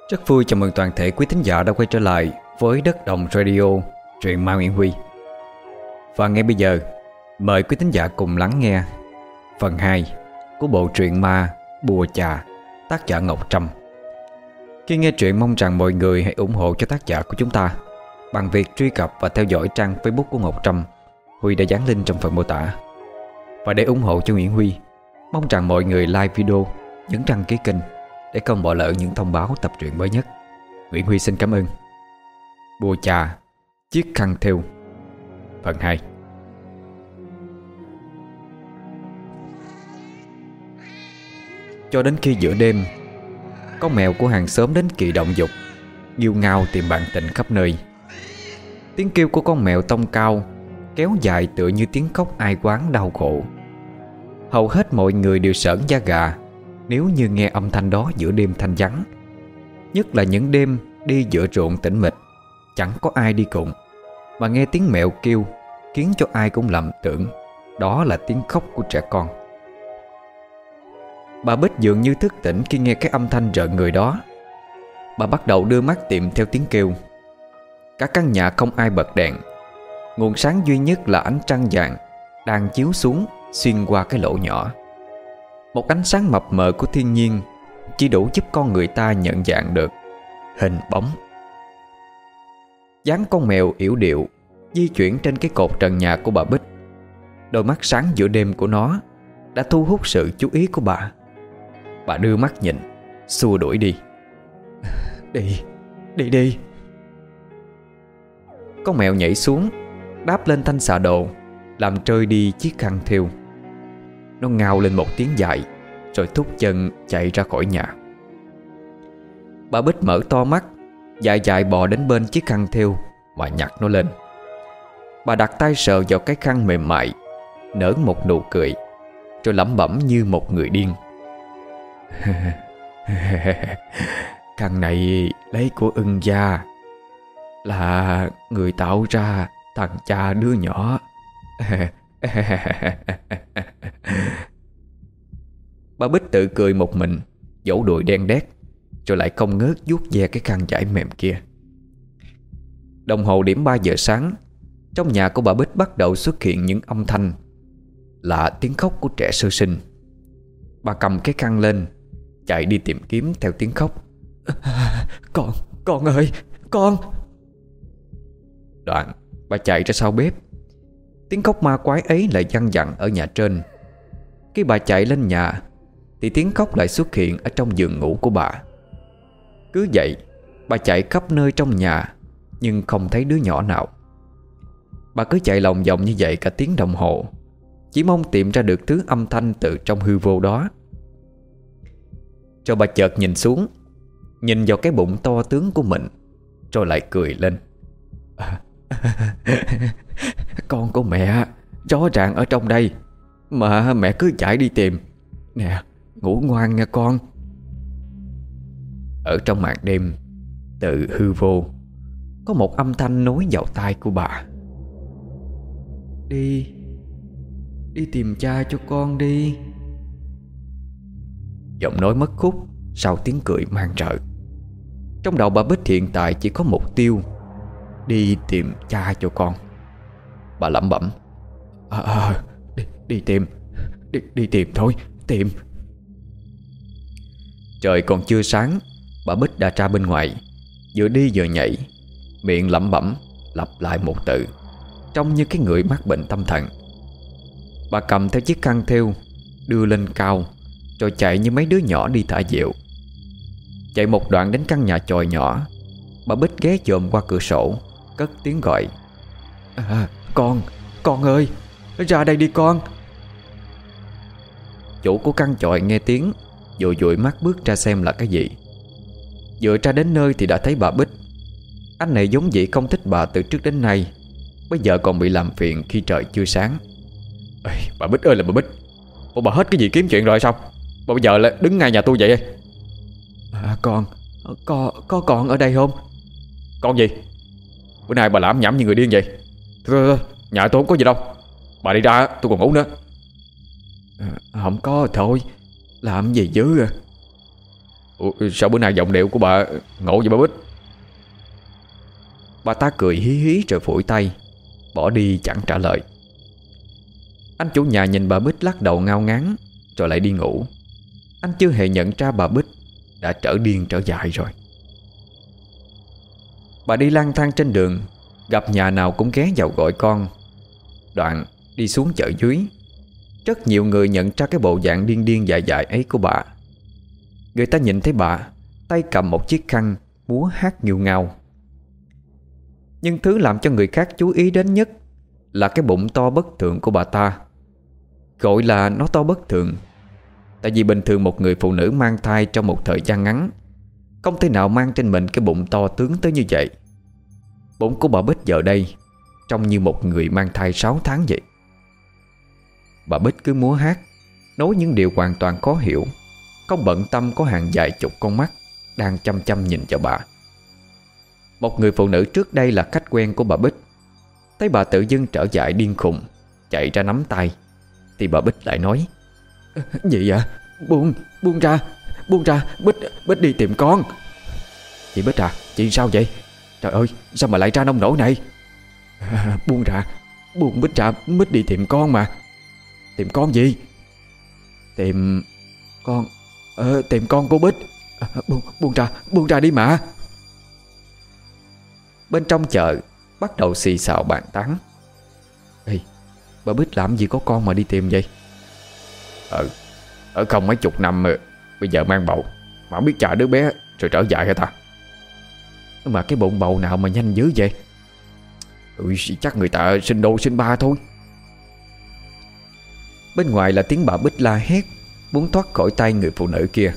Rất vui chào mừng toàn thể quý thính giả đã quay trở lại với Đất Đồng Radio, truyện Ma Nguyễn Huy. Và ngay bây giờ, mời quý thính giả cùng lắng nghe phần 2 của bộ truyện ma Bùa Chà, tác giả Ngọc Trâm. Khi nghe truyện mong rằng mọi người hãy ủng hộ cho tác giả của chúng ta bằng việc truy cập và theo dõi trang Facebook của Ngọc Trâm. Huy đã dán link trong phần mô tả. Và để ủng hộ cho Nguyễn Huy, mong rằng mọi người like video, nhấn đăng ký kênh để không bỏ lỡ những thông báo tập truyện mới nhất. Nguyễn Huy xin cảm ơn. Bùa Chà, chiếc khăn thêu, phần 2. Cho đến khi giữa đêm, con mèo của hàng xóm đến kỳ động dục, nghêu ngao tìm bạn tình khắp nơi. Tiếng kêu của con mèo tông cao, kéo dài tựa như tiếng khóc ai oán đau khổ. Hầu hết mọi người đều sởn da gà nếu như nghe âm thanh đó giữa đêm thanh vắng. Nhất là những đêm đi giữa ruộng tĩnh mịch, chẳng có ai đi cùng, mà nghe tiếng mèo kêu khiến cho ai cũng lầm tưởng đó là tiếng khóc của trẻ con. Bà Bích dường như thức tỉnh khi nghe cái âm thanh rợn người đó. Bà bắt đầu đưa mắt tìm theo tiếng kêu. Cả căn nhà không ai bật đèn. Nguồn sáng duy nhất là ánh trăng vàng đang chiếu xuống xuyên qua cái lỗ nhỏ. Một ánh sáng mập mờ của thiên nhiên chỉ đủ giúp con người ta nhận dạng được hình bóng. Dáng con mèo yểu điệu di chuyển trên cái cột trần nhà của bà Bích. Đôi mắt sáng giữa đêm của nó đã thu hút sự chú ý của bà. Bà đưa mắt nhìn, xua đuổi đi. Đi. Con mèo nhảy xuống, đáp lên thanh xà đồ, làm trơi đi chiếc khăn thêu. Nó ngao lên một tiếng dài, rồi thúc chân chạy ra khỏi nhà. Bà Bích mở to mắt, dài dài bò đến bên chiếc khăn thêu và nhặt nó lên. Bà đặt tay sờ vào cái khăn mềm mại, nở một nụ cười, rồi lẩm bẩm như một người điên. Khăn này lấy của ưng gia, là người tạo ra thằng cha đứa nhỏ. Bà Bích tự cười một mình, vỗ đùi đen đét, rồi lại không ngớt vuốt ve cái khăn vải mềm kia. Đồng hồ điểm 3 giờ sáng, trong nhà của bà Bích bắt đầu xuất hiện những âm thanh, là tiếng khóc của trẻ sơ sinh. Bà cầm cái khăn lên, chạy đi tìm kiếm theo tiếng khóc. Con ơi, con! Đoạn bà chạy ra sau bếp. Tiếng khóc ma quái ấy lại văng vẳng ở nhà trên. Khi bà chạy lên nhà thì tiếng khóc lại xuất hiện ở trong giường ngủ của bà. Cứ vậy, bà chạy khắp nơi trong nhà, nhưng không thấy đứa nhỏ nào. Bà cứ chạy lòng vòng như vậy cả tiếng đồng hồ, chỉ mong tìm ra được thứ âm thanh từ trong hư vô đó. Rồi bà chợt nhìn xuống, nhìn vào cái bụng to tướng của mình, rồi lại cười lên. Con của mẹ rõ ràng ở trong đây, mà mẹ cứ chạy đi tìm. Nè, ngủ ngoan nha con. Ở trong màn đêm, từ hư vô, có một âm thanh nối vào tai của bà. Đi tìm cha cho con đi. Giọng nói mất khúc sau tiếng cười man rợ. Trong đầu bà Bích hiện tại chỉ có mục tiêu: đi tìm cha cho con. Bà lẩm bẩm: Đi tìm thôi, tìm. Trời còn chưa sáng, bà Bích đã ra bên ngoài, vừa đi vừa nhảy, miệng lẩm bẩm lặp lại một từ, trông như cái người mắc bệnh tâm thần. Bà cầm theo chiếc khăn thêu, đưa lên cao, rồi chạy như mấy đứa nhỏ đi thả diều. Chạy một đoạn đến căn nhà chòi nhỏ, bà Bích ghé chồm qua cửa sổ, cất tiếng gọi: Con ơi, ra đây đi con. Chủ của căn chòi nghe tiếng, vội vội mắt bước ra xem là cái gì. Vừa ra đến nơi thì đã thấy bà Bích. Anh này vốn dĩ không thích bà từ trước đến nay, bây giờ còn bị làm phiền khi trời chưa sáng. Bà Bích ơi là bà Bích, bộ bà hết cái gì kiếm chuyện rồi sao? Bà bây giờ là đứng ngay nhà tôi vậy? Có con ở đây không? Con gì? Bữa nay bà làm nhảm như người điên vậy. Thôi, nhà tôi không có gì đâu. Bà đi ra tôi còn ngủ nữa. Không có thôi, làm gì dữ à? Ủa, sao bữa nay giọng điệu của bà ngộ vậy bà Bích? Bà ta cười hí hí rồi phủi tay, bỏ đi chẳng trả lời. Anh chủ nhà nhìn bà Bích lắc đầu ngao ngán, rồi lại đi ngủ. Anh chưa hề nhận ra bà Bích đã trở điên trở dại rồi. Bà đi lang thang trên đường, gặp nhà nào cũng ghé vào gọi con. Đoạn đi xuống chợ dưới, rất nhiều người nhận ra cái bộ dạng điên điên dại dại ấy của bà. Người ta nhìn thấy bà tay cầm một chiếc khăn, múa hát nghêu ngao. Nhưng thứ làm cho người khác chú ý đến nhất là cái bụng to bất thường của bà ta. Gọi là nó to bất thường tại vì bình thường một người phụ nữ mang thai trong một thời gian ngắn không thể nào mang trên mình cái bụng to tướng tới như vậy. Bụng của bà Bích giờ đây trông như một người mang thai 6 tháng vậy. Bà Bích cứ múa hát, nói những điều hoàn toàn khó hiểu, không bận tâm có hàng vài chục con mắt đang chăm chăm nhìn vào bà. Một người phụ nữ trước đây là khách quen của bà Bích thấy bà tự dưng trở dại điên khùng, chạy ra nắm tay, thì bà Bích lại nói: Gì vậy? Buông ra, Bích đi tìm con. Chị Bích à, chị sao vậy? Trời ơi, sao mà lại ra nông nổi này? Buông Bích ra, Bích đi tìm con mà. Tìm con gì? Tìm con của Bích. Buông ra đi mà. Bên trong chợ bắt đầu xì xào bàn tán: Ê, bà Bích làm gì có con mà đi tìm vậy? Ở không mấy chục năm bây giờ mang bầu mà không biết chả đứa bé rồi trở dại hả ta? Mà cái bụng bầu nào mà nhanh dữ vậy? Chắc người ta sinh đôi sinh ba thôi. Bên ngoài là tiếng bà Bích la hét, muốn thoát khỏi tay người phụ nữ kia.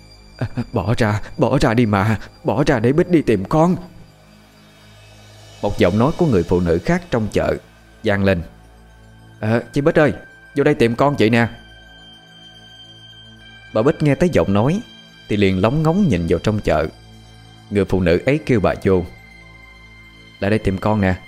Bỏ ra đi mà. Bỏ ra để Bích đi tìm con. Một giọng nói của người phụ nữ khác trong chợ vang lên: Chị Bích ơi, vô đây tìm con chị nè. Bà Bích nghe thấy giọng nói thì liền lóng ngóng nhìn vào trong chợ. Người phụ nữ ấy kêu bà vô: Lại đây tìm con nè.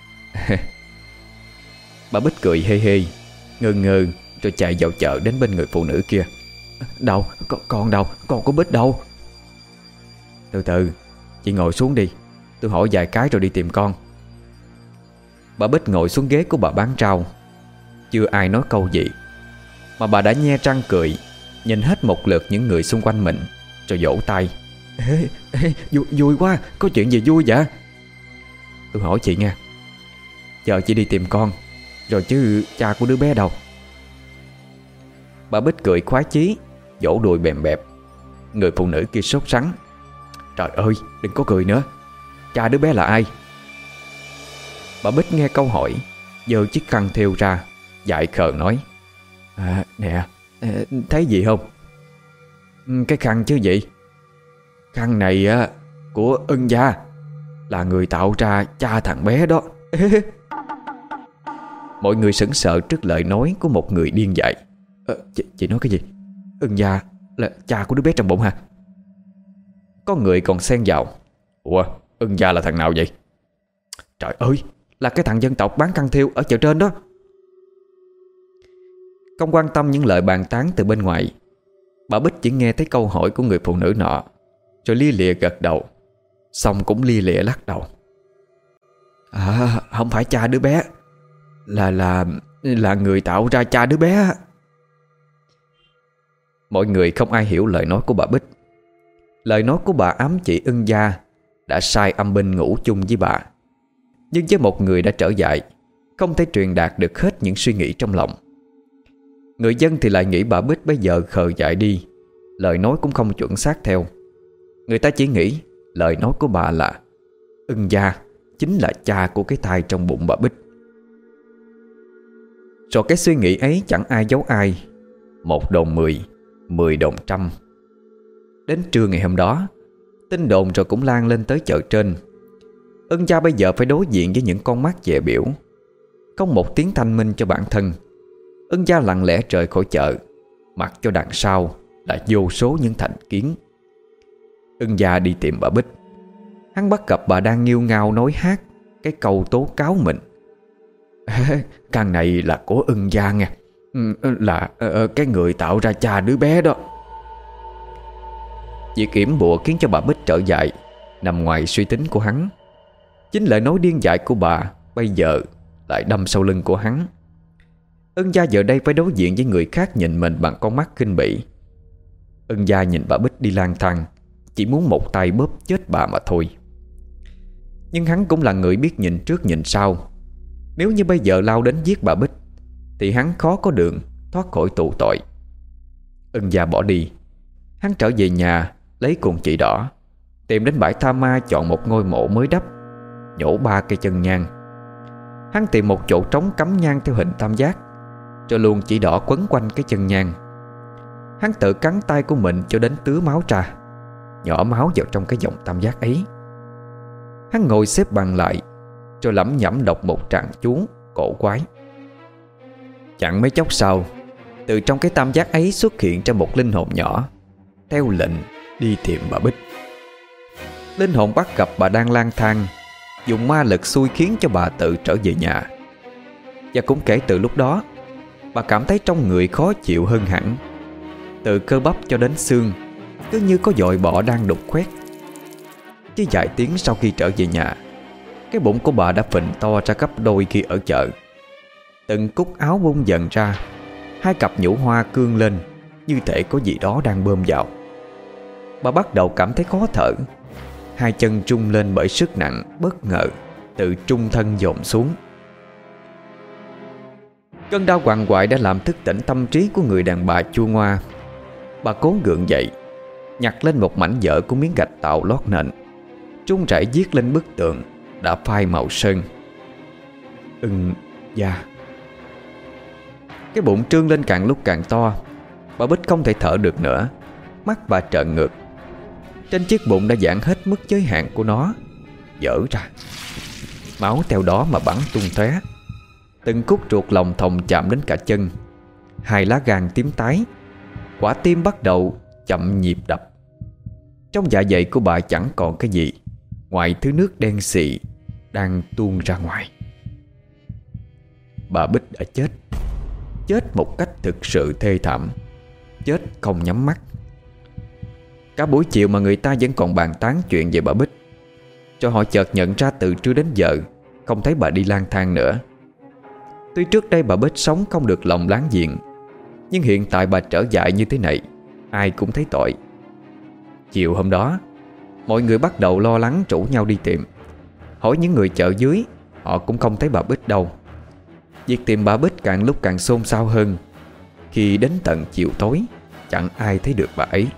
Bà Bích cười hê hê, ngơ ngơ, rồi chạy vào chợ đến bên người phụ nữ kia. Đâu, con đâu, con của Bích đâu? Từ từ, chị ngồi xuống đi, tôi hỏi vài cái rồi đi tìm con. Bà Bích ngồi xuống ghế của bà bán rau. Chưa ai nói câu gì mà bà đã nhe răng cười, nhìn hết một lượt những người xung quanh mình, rồi vỗ tay: Vui quá, có chuyện gì vui vậy? Tôi hỏi chị nha, giờ chị đi tìm con rồi chứ cha của đứa bé đâu? Bà Bích cười khoái chí, vỗ đùi bèm bẹp. Người phụ nữ kia sốt sắng: Trời ơi, đừng có cười nữa. Cha đứa bé là ai? Bà Bích nghe câu hỏi, giơ chiếc khăn thêu ra, dại khờ nói: Nè, thấy gì không? Cái khăn chứ gì? Khăn này á của Ân gia, là người tạo ra cha thằng bé đó. Mọi người sững sờ trước lời nói của một người điên dại. Chị nói cái gì? Ân gia là cha của đứa bé trong bụng hả? Có người còn xen vào: Ủa, Ân gia là thằng nào vậy? Trời ơi, là cái thằng dân tộc bán khăn thêu ở chợ trên đó. Không quan tâm những lời bàn tán từ bên ngoài, bà Bích chỉ nghe thấy câu hỏi của người phụ nữ nọ, rồi lia lịa gật đầu, xong cũng lia lịa lắc đầu. Không phải cha đứa bé, là người tạo ra cha đứa bé. Mọi người không ai hiểu lời nói của bà Bích. Lời nói của bà ám chỉ Ân gia đã sai âm binh ngủ chung với bà. Nhưng với một người đã trở dại, không thể truyền đạt được hết những suy nghĩ trong lòng. Người dân thì lại nghĩ bà Bích bây giờ khờ dại đi, lời nói cũng không chuẩn xác theo. Người ta chỉ nghĩ lời nói của bà là Ân gia chính là cha của cái thai trong bụng bà Bích. Rồi cái suy nghĩ ấy chẳng ai giấu ai. 1 đồn 10, 10 đồn trăm. Đến trưa ngày hôm đó, tin đồn rồi cũng lan lên tới chợ trên. Ân gia bây giờ phải đối diện với những con mắt dè biểu. Không một tiếng thanh minh cho bản thân, Ân gia lặng lẽ rời khỏi chợ, mặc cho đằng sau là vô số những thành kiến. Ân gia đi tìm bà Bích. Hắn bắt gặp bà đang nghêu ngao nói hát cái câu tố cáo mình. Căn này là của Ân gia nha, là cái người tạo ra cha đứa bé đó. Việc yểm bùa khiến cho bà Bích trở dại nằm ngoài suy tính của hắn. Chính lời nói điên dại của bà bây giờ lại đâm sau lưng của hắn. Ân gia giờ đây phải đối diện với người khác nhìn mình bằng con mắt khinh bỉ. Ân gia nhìn bà Bích đi lang thang, chỉ muốn một tay bóp chết bà mà thôi. Nhưng hắn cũng là người biết nhìn trước nhìn sau. Nếu như bây giờ lao đến giết bà Bích thì hắn khó có đường thoát khỏi tù tội. Ân gia bỏ đi. Hắn trở về nhà, lấy cuộn chỉ đỏ, tìm đến bãi tha ma, chọn một ngôi mộ mới đắp, nhổ 3 cây chân nhang. Hắn tìm một chỗ trống cắm nhang theo hình tam giác, rồi luồn chỉ đỏ quấn quanh cái chân nhang. Hắn tự cắn tay của mình cho đến tứa máu ra, nhỏ máu vào trong cái vòng tam giác ấy. Hắn ngồi xếp bằng lại, rồi lẩm nhẩm đọc một tràng chú cổ quái. Chẳng mấy chốc sau, từ trong cái tam giác ấy xuất hiện ra một linh hồn nhỏ, theo lệnh đi tìm bà Bích. Linh hồn bắt gặp bà đang lang thang, dùng ma lực xui khiến cho bà tự trở về nhà. Và cũng kể từ lúc đó, bà cảm thấy trong người khó chịu hơn hẳn. Từ cơ bắp cho đến xương, cứ như có dội bọ đang đục khoét. Chỉ vài tiếng sau khi trở về nhà, cái bụng của bà đã phình to ra gấp đôi khi ở chợ. Từng cúc áo bung dần ra, 2 cặp nhũ hoa cương lên, như thể có gì đó đang bơm vào. Bà bắt đầu cảm thấy khó thở, 2 chân trung lên bởi sức nặng bất ngờ từ trung thân dồn xuống. Cơn đau quằn quại đã làm thức tỉnh tâm trí của người đàn bà chua ngoa. Bà cố gượng dậy, nhặt lên một mảnh vỡ của miếng gạch tạo lót nền, trung rẩy viết lên bức tượng đã phai màu sơn: Ân gia. Cái bụng trương lên càng lúc càng to. Bà Bích không thể thở được nữa, mắt bà trợn ngược. Trên chiếc bụng đã giãn hết mức giới hạn của nó, vỡ ra. Máu theo đó mà bắn tung tóe. Từng khúc ruột lòng thòng chạm đến cả chân. 2 lá gan tím tái. Quả tim bắt đầu chậm nhịp đập. Trong dạ dày của bà chẳng còn cái gì ngoài thứ nước đen xì đang tuôn ra ngoài. Bà Bích đã chết. Chết một cách thực sự thê thảm. Chết không nhắm mắt. Cả buổi chiều mà người ta vẫn còn bàn tán chuyện về bà Bích, cho họ chợt nhận ra từ trưa đến giờ không thấy bà đi lang thang nữa. Tuy trước đây bà Bích sống không được lòng láng giềng, nhưng hiện tại bà trở dại như thế này, ai cũng thấy tội. Chiều hôm đó, mọi người bắt đầu lo lắng rủ nhau đi tìm. Hỏi những người chợ dưới, họ cũng không thấy bà Bích đâu. Việc tìm bà Bích càng lúc càng xôn xao hơn. Khi đến tận chiều tối, chẳng ai thấy được bà ấy.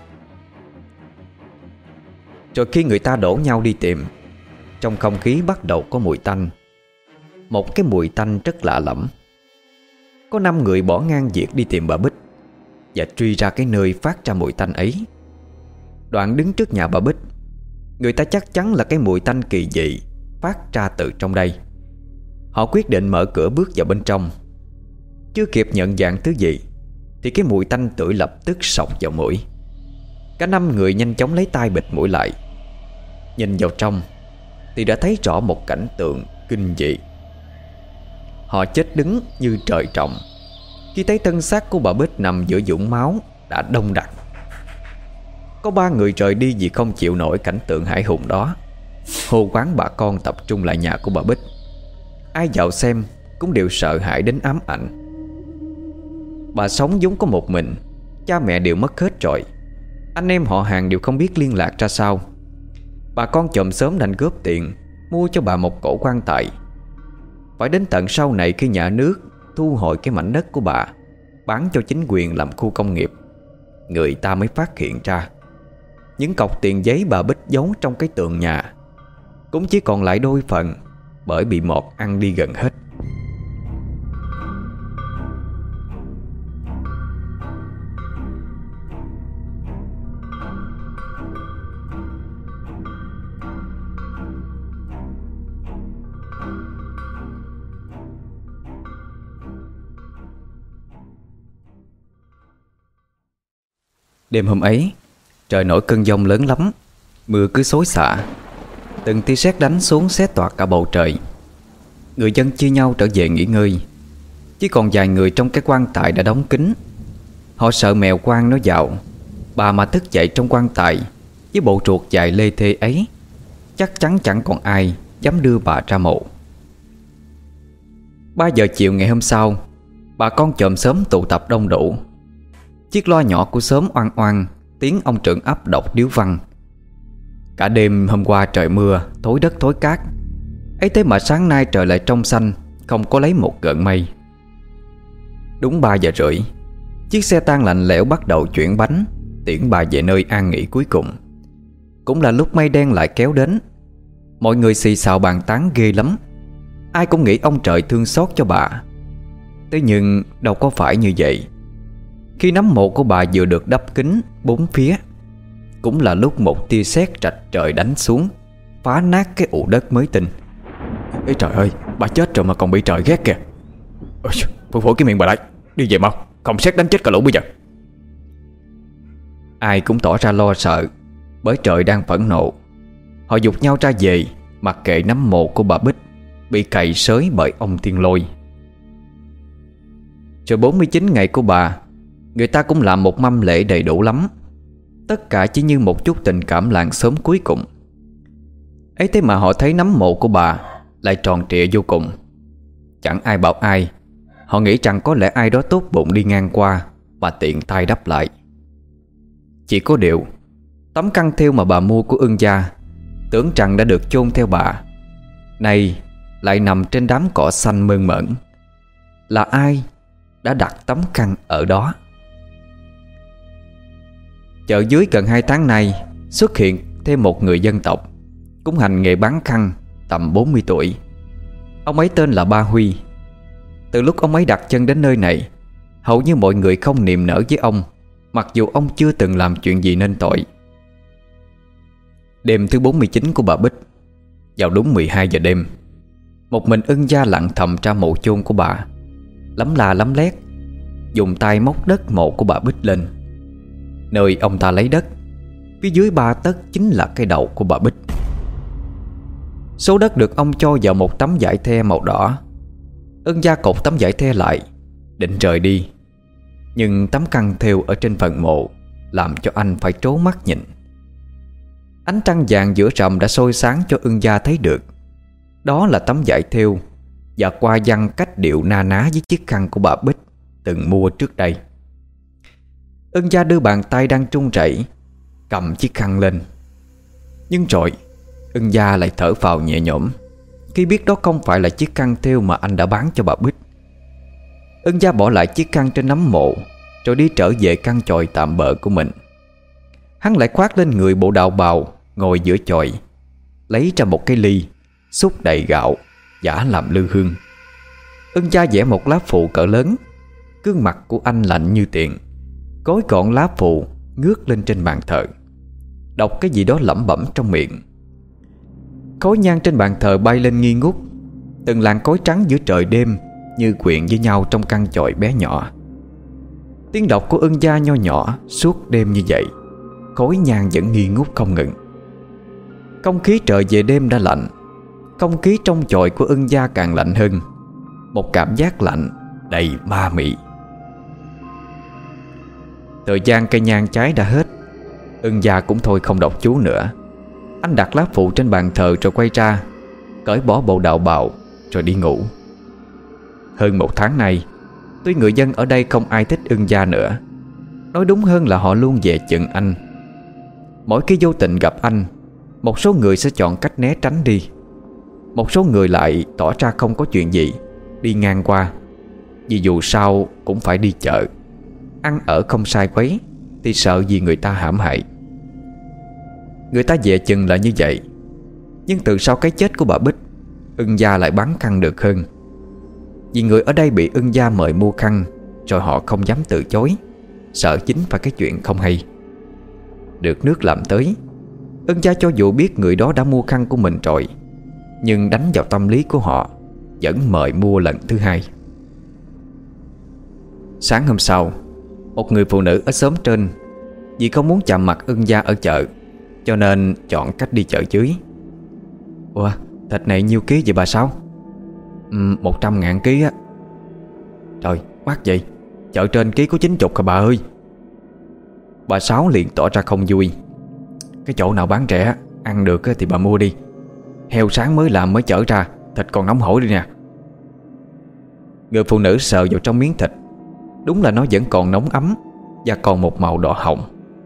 Rồi khi người ta đổ nhau đi tìm, trong không khí bắt đầu có mùi tanh. Một cái mùi tanh rất lạ lẫm. Có 5 người bỏ ngang việc đi tìm bà Bích và truy ra cái nơi phát ra mùi tanh ấy. Đoạn đứng trước nhà bà Bích, người ta chắc chắn là cái mùi tanh kỳ dị phát ra từ trong đây. Họ quyết định mở cửa bước vào bên trong. Chưa kịp nhận dạng thứ gì thì cái mùi tanh tưởi lập tức xộc vào mũi. Cả 5 người nhanh chóng lấy tay bịt mũi lại. Nhìn vào trong thì đã thấy rõ một cảnh tượng kinh dị. Họ chết đứng như trời trồng khi thấy thân xác của bà Bích nằm giữa vũng máu đã đông đặc. Có 3 người rời đi vì không chịu nổi cảnh tượng hãi hùng đó. Hô quán bà con tập trung lại nhà của bà Bích. Ai vào xem cũng đều sợ hãi đến ám ảnh. Bà sống vốn có một mình, cha mẹ đều mất hết rồi. Anh em họ hàng đều không biết liên lạc ra sao. Bà con chòm xóm đành góp tiền mua cho bà một cổ quan tài. Phải đến tận sau này khi nhà nước thu hồi cái mảnh đất của bà, bán cho chính quyền làm khu công nghiệp, người ta mới phát hiện ra những cọc tiền giấy bà Bích giấu trong cái tường nhà cũng chỉ còn lại đôi phần, bởi bị mọt ăn đi gần hết. Đêm hôm ấy, trời nổi cơn giông lớn lắm. Mưa cứ xối xả, từng tia sét đánh xuống xé toạc cả bầu trời. Người dân chia nhau trở về nghỉ ngơi. Chỉ còn vài người trong cái quan tài đã đóng kín. Họ sợ mèo quan nó vào. Bà mà thức dậy trong quan tài Với bộ ruột dài lê thê ấy, chắc chắn chẳng còn ai dám đưa bà ra mộ. 3 giờ chiều ngày hôm sau, bà con chòm xóm tụ tập đông đủ. Chiếc loa nhỏ của xóm oang oang tiếng ông trưởng ấp đọc điếu văn. Cả đêm hôm qua trời mưa, thối đất thối cát, ấy thế mà sáng nay trời lại trong xanh, không có lấy một gợn mây. Đúng 3 giờ rưỡi, chiếc xe tang lạnh lẽo bắt đầu chuyển bánh, tiễn bà về nơi an nghỉ cuối cùng. Cũng là lúc mây đen lại kéo đến. Mọi người xì xào bàn tán ghê lắm. Ai cũng nghĩ ông trời thương xót cho bà. Thế nhưng đâu có phải như vậy. Khi nấm mộ của bà vừa được đắp kín 4 phía, cũng là lúc một tia sét rạch trời đánh xuống, phá nát cái ụ đất mới tinh. Ê trời ơi, bà chết rồi mà còn bị trời ghét kìa. Ôi, phủi phủi cái miệng bà lại. Đi về mau, không sét đánh chết cả lũ bây giờ. Ai cũng tỏ ra lo sợ, bởi trời đang phẫn nộ. Họ giục nhau ra về, mặc kệ nấm mộ của bà Bích bị cày xới bởi ông Thiên Lôi. Rồi 49 ngày của bà, người ta cũng làm một mâm lễ đầy đủ lắm. Tất cả chỉ như một chút tình cảm làng xóm cuối cùng. Ấy thế mà họ thấy nấm mộ của bà lại tròn trịa vô cùng. Chẳng ai bảo ai. Họ nghĩ rằng có lẽ ai đó tốt bụng đi ngang qua và tiện tay đắp lại. Chỉ có điều, tấm khăn thêu mà bà mua của Ưng gia tưởng rằng đã được chôn theo bà, nay lại nằm trên đám cỏ xanh mơn mởn. Là ai đã đặt tấm khăn ở đó? Chợ dưới gần 2 tháng nay xuất hiện thêm một người dân tộc, cũng hành nghề bán khăn, tầm 40 tuổi. Ông ấy tên là Ba Huy. Từ lúc ông ấy đặt chân đến nơi này, hầu như mọi người không niềm nở với ông, mặc dù ông chưa từng làm chuyện gì nên tội. Đêm thứ 49 của bà Bích, vào đúng 12 giờ đêm, một mình Ưng gia lặng thầm ra mộ chôn của bà, lấm la lấm lét, dùng tay móc đất mộ của bà Bích lên. Nơi ông ta lấy đất, phía dưới 3 tấc chính là cái đầu của bà Bích. Số đất được ông cho vào một tấm vải the màu đỏ. Ưng gia cột tấm vải the lại, định rời đi, nhưng tấm khăn thêu ở trên phần mộ làm cho anh phải trố mắt nhìn. Ánh trăng vàng giữa rằm đã soi sáng cho Ưng gia thấy được đó là tấm vải thêu và qua văn cách điệu na ná với chiếc khăn của bà Bích từng mua trước đây. Ưng gia đưa bàn tay đang run rẩy cầm chiếc khăn lên. Nhưng rồi Ưng gia lại thở phào nhẹ nhõm khi biết đó không phải là chiếc khăn thêu mà anh đã bán cho bà Bích. Ưng gia bỏ lại chiếc khăn trên nấm mộ, rồi đi trở về căn chòi tạm bợ của mình. Hắn lại khoác lên người bộ đạo bào, ngồi giữa chòi, lấy ra một cái ly, xúc đầy gạo, giả làm lư hương. Ưng gia vẽ một lá phù cỡ lớn. Gương mặt của anh lạnh như tiền, gói gọn lá phù ngước lên trên bàn thờ, đọc cái gì đó lẩm bẩm trong miệng. Khói nhang trên bàn thờ bay lên nghi ngút. Từng làn khói trắng giữa trời đêm như quyện với nhau trong căn chòi bé nhỏ. Tiếng đọc của Ưng gia nho nhỏ suốt đêm như vậy, khói nhang vẫn nghi ngút không ngừng. Không khí trời về đêm đã lạnh. Không khí trong chòi của Ưng gia càng lạnh hơn. Một cảm giác lạnh đầy ma mị. Thời gian cây nhang cháy đã hết. Ưng gia cũng thôi không đọc chú nữa. Anh đặt lá phụ trên bàn thờ rồi quay ra, cởi bỏ bộ đạo bào rồi đi ngủ. Hơn 1 tháng nay, tuy người dân ở đây không ai thích Ưng gia nữa, nói đúng hơn là họ luôn dè chừng anh. Mỗi khi vô tình gặp anh, một số người sẽ chọn cách né tránh đi. Một số người lại tỏ ra không có chuyện gì, đi ngang qua. Vì dù sao cũng phải đi chợ, ăn ở không sai quấy, thì sợ gì người ta hãm hại. Người ta dè chừng là như vậy. Nhưng từ sau cái chết của bà Bích, Ưng gia lại bán khăn được hơn. Vì người ở đây bị Ưng gia mời mua khăn, rồi họ không dám từ chối, sợ chính phải cái chuyện không hay. Được nước làm tới, Ưng gia cho dù biết người đó đã mua khăn của mình rồi, nhưng đánh vào tâm lý của họ, vẫn mời mua lần thứ hai. Sáng hôm sau, một người phụ nữ ở xóm trên, vì không muốn chạm mặt Ưng gia ở chợ, cho nên chọn cách đi chợ dưới. Ủa, thịt này nhiêu ký vậy bà Sáu? 100.000 ký á. Trời, mắc vậy. Chợ trên ký có 90 à bà ơi. Bà Sáu liền tỏ ra không vui. Cái chỗ nào bán rẻ, ăn được thì bà mua đi. Heo sáng mới làm mới chở ra, thịt còn nóng hổi đi nè. Người phụ nữ sờ vào trong miếng thịt. Đúng là nó vẫn còn nóng ấm và còn một màu đỏ hồng.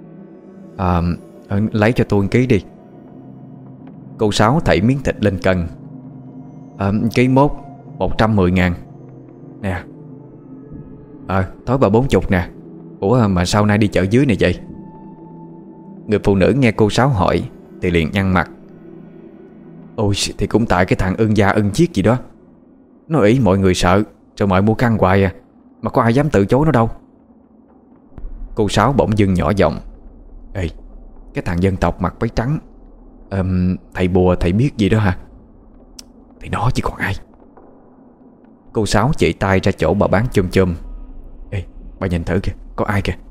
Lấy cho tôi 1 ký đi. Cô Sáu thảy miếng thịt lên cân. Ký mốt 110.000. Nè. Tối bà 40 nè. Ủa mà sao nay đi chợ dưới này vậy? Người phụ nữ nghe cô Sáu hỏi thì liền nhăn mặt. Ôi thì cũng tại cái thằng ưng gia ưng chiết gì đó. Nó ỷ mọi người sợ, rồi mời mua khăn hoài à. Mà có ai dám từ chối nó đâu. Cô Sáu bỗng dưng nhỏ giọng. Ê, cái thằng dân tộc mặc váy trắng, thầy bùa thầy biết gì đó hả? Thì nó chứ còn ai. Cô Sáu chỉ tay ra chỗ bà bán chum chum. Ê, bà nhìn thử kìa, có ai kìa.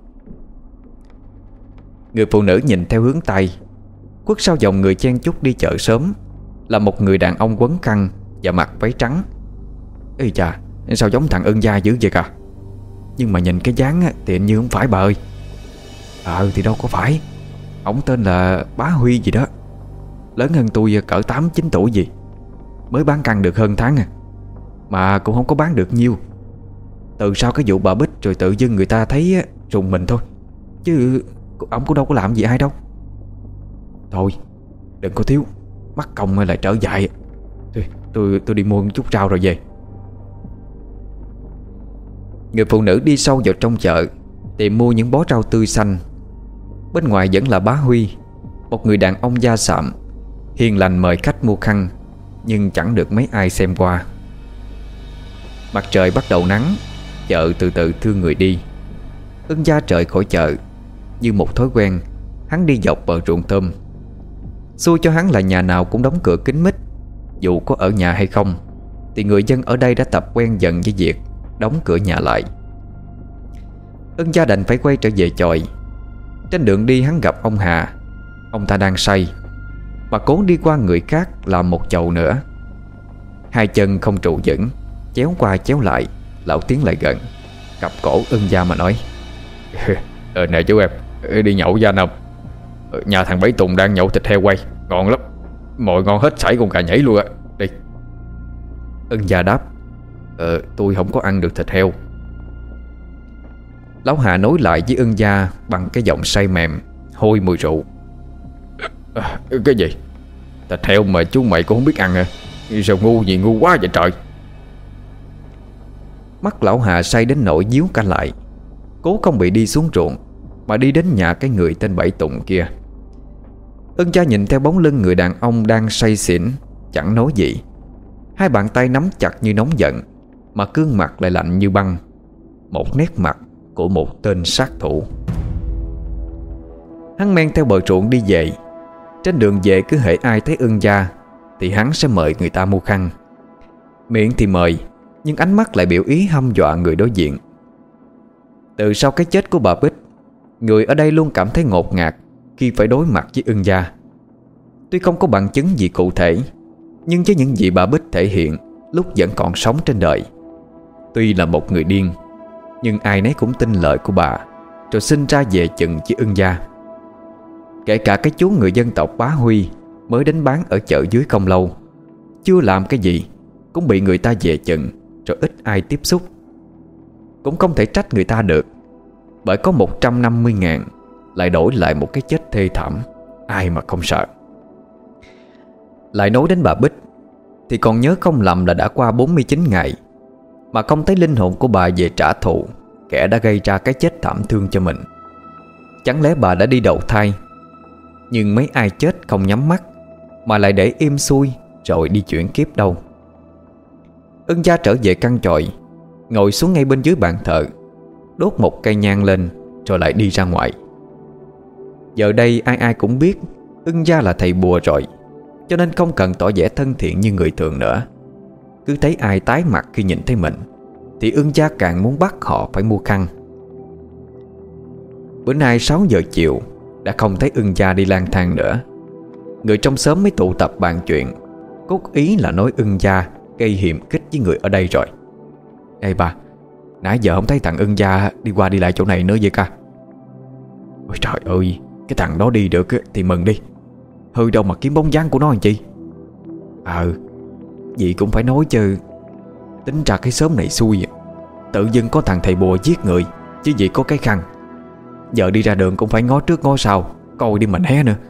Người phụ nữ nhìn theo hướng tay. Khuất sau dòng người chen chúc đi chợ sớm là một người đàn ông quấn khăn và mặc váy trắng. Ê chà, sao giống thằng ưng gia dữ vậy cả. Nhưng mà nhìn cái dáng thì hình như không phải bà ơi. Thì đâu có phải. Ông tên là Bá Huy gì đó. Lớn hơn tôi cỡ 8-9 tuổi gì. Mới bán căn được hơn tháng à. Mà cũng không có bán được nhiêu. Từ sau cái vụ bà Bích rồi tự dưng người ta thấy rùng mình thôi. Chứ ông cũng đâu có làm gì ai đâu. Thôi đừng có thiếu, mắc công lại trở dại. Tôi đi mua một chút rau rồi về. Người phụ nữ đi sâu vào trong chợ tìm mua những bó rau tươi xanh. Bên ngoài vẫn là Bá Huy, một người đàn ông da sạm, hiền lành mời khách mua khăn, nhưng chẳng được mấy ai xem qua. Mặt trời bắt đầu nắng, chợ từ từ thưa người đi. Ưng gia rời khỏi chợ. Như một thói quen, hắn đi dọc bờ ruộng tôm. Xui cho hắn là nhà nào cũng đóng cửa kín mít. Dù có ở nhà hay không thì người dân ở đây đã tập quen dần với việc đóng cửa nhà lại. Ưng gia đành phải quay trở về chòi. Trên đường đi hắn gặp ông Hà. Ông ta đang say mà cố đi qua người khác làm một chầu nữa. Hai chân không trụ vững, chéo qua chéo lại. Lão tiến lại gần, cặp cổ Ưng gia mà nói. Nè chú em, đi nhậu ra nào. Nhà thằng Bảy Tùng đang nhậu thịt heo quay, ngon lắm. Mồi ngon hết sảy con cà nhảy luôn á. Đi. Ưng gia đáp. Tôi không có ăn được thịt heo. Lão Hà nói lại với Ưng gia bằng cái giọng say mềm, hôi mùi rượu. Cái gì? Thịt heo mà chú mày cũng không biết ăn à? Sao ngu gì, ngu quá vậy trời. Mắt lão Hà say đến nỗi díu cả lại, cố không bị đi xuống ruộng mà đi đến nhà cái người tên Bảy Tùng kia. Ưng gia nhìn theo bóng lưng người đàn ông đang say xỉn, chẳng nói gì. Hai bàn tay nắm chặt như nóng giận, mà gương mặt lại lạnh như băng. Một nét mặt của một tên sát thủ. Hắn men theo bờ ruộng đi về. Trên đường về cứ hễ ai thấy Ưng gia thì hắn sẽ mời người ta mua khăn. Miệng thì mời, nhưng ánh mắt lại biểu ý hăm dọa người đối diện. Từ sau cái chết của bà Bích, người ở đây luôn cảm thấy ngột ngạt khi phải đối mặt với Ưng gia. Tuy không có bằng chứng gì cụ thể, nhưng với những gì bà Bích thể hiện lúc vẫn còn sống trên đời, tuy là một người điên, nhưng ai nấy cũng tin lời của bà, rồi sinh ra về chừng với Ưng gia. Kể cả cái chú người dân tộc Bá Huy mới đến bán ở chợ dưới không lâu, chưa làm cái gì cũng bị người ta về chừng, rồi ít ai tiếp xúc. Cũng không thể trách người ta được, bởi có 150.000 lại đổi lại một cái chết thê thảm, ai mà không sợ. Lại nói đến bà Bích thì còn nhớ không lầm là đã qua 49 ngày mà không thấy linh hồn của bà về trả thù kẻ đã gây ra cái chết thảm thương cho mình. Chẳng lẽ bà đã đi đầu thai? Nhưng mấy ai chết không nhắm mắt mà lại để im xuôi rồi đi chuyển kiếp đâu. Ưng gia trở về căn chòi, ngồi xuống ngay bên dưới bàn thờ, đốt một cây nhang lên rồi lại đi ra ngoài. Giờ đây ai ai cũng biết Ưng gia là thầy bùa rồi, cho nên không cần tỏ vẻ thân thiện như người thường nữa. Cứ thấy ai tái mặt khi nhìn thấy mình thì Ưng gia càng muốn bắt họ phải mua khăn. Bữa nay 6 giờ chiều đã không thấy Ưng gia đi lang thang nữa. Người trong xóm mới tụ tập bàn chuyện, cốt ý là nói Ưng gia gây hiềm khích với người ở đây rồi. Ê bà, nãy giờ không thấy thằng Ưng gia đi qua đi lại chỗ này nữa vậy ca? Ôi trời ơi, Cái thằng đó đi được thì mừng đi, hư đâu mà kiếm bóng dáng của nó làm chi. Dì cũng phải nói chứ. Tính ra cái xóm này xui, tự dưng có thằng thầy bùa giết người, chứ gì có cái khăn. Giờ đi ra đường cũng phải ngó trước ngó sau, coi đi mà né nữa.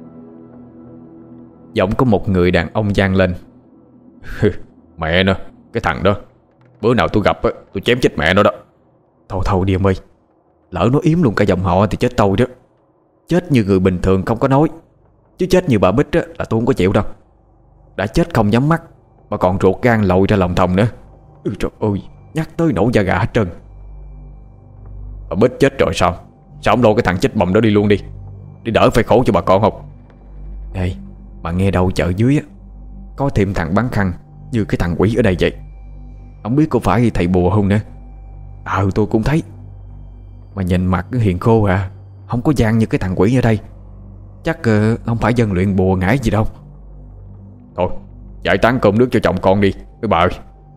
Giọng của một người đàn ông vang lên. Mẹ nó, cái thằng đó, bữa nào tôi gặp tôi chém chết mẹ nó đó. Thôi đi em ơi, lỡ nó yếm luôn cả dòng họ thì chết tôi đó. Chết như người bình thường không có nói, chứ chết như bà Bích là tôi không có chịu đâu. Đã chết không nhắm mắt mà còn ruột gan lội ra lòng thòng nữa. Trời ơi, nhắc tới nổi da gà hết trơn. Bà Bích chết rồi sao? Sao không lôi cái thằng chết bầm đó đi luôn đi, đi đỡ phải khổ cho bà con không? Ê, mà nghe đâu chợ dưới có thêm thằng bán khăn như cái thằng quỷ ở đây vậy. Không biết có phải thầy bùa không nữa. Tôi cũng thấy. Mà nhìn mặt cứ hiền khô không có gian như cái thằng quỷ ở đây. Chắc không phải dân luyện bùa ngải gì đâu. Thôi, giải tán cơm nước cho chồng con đi với bà ơi.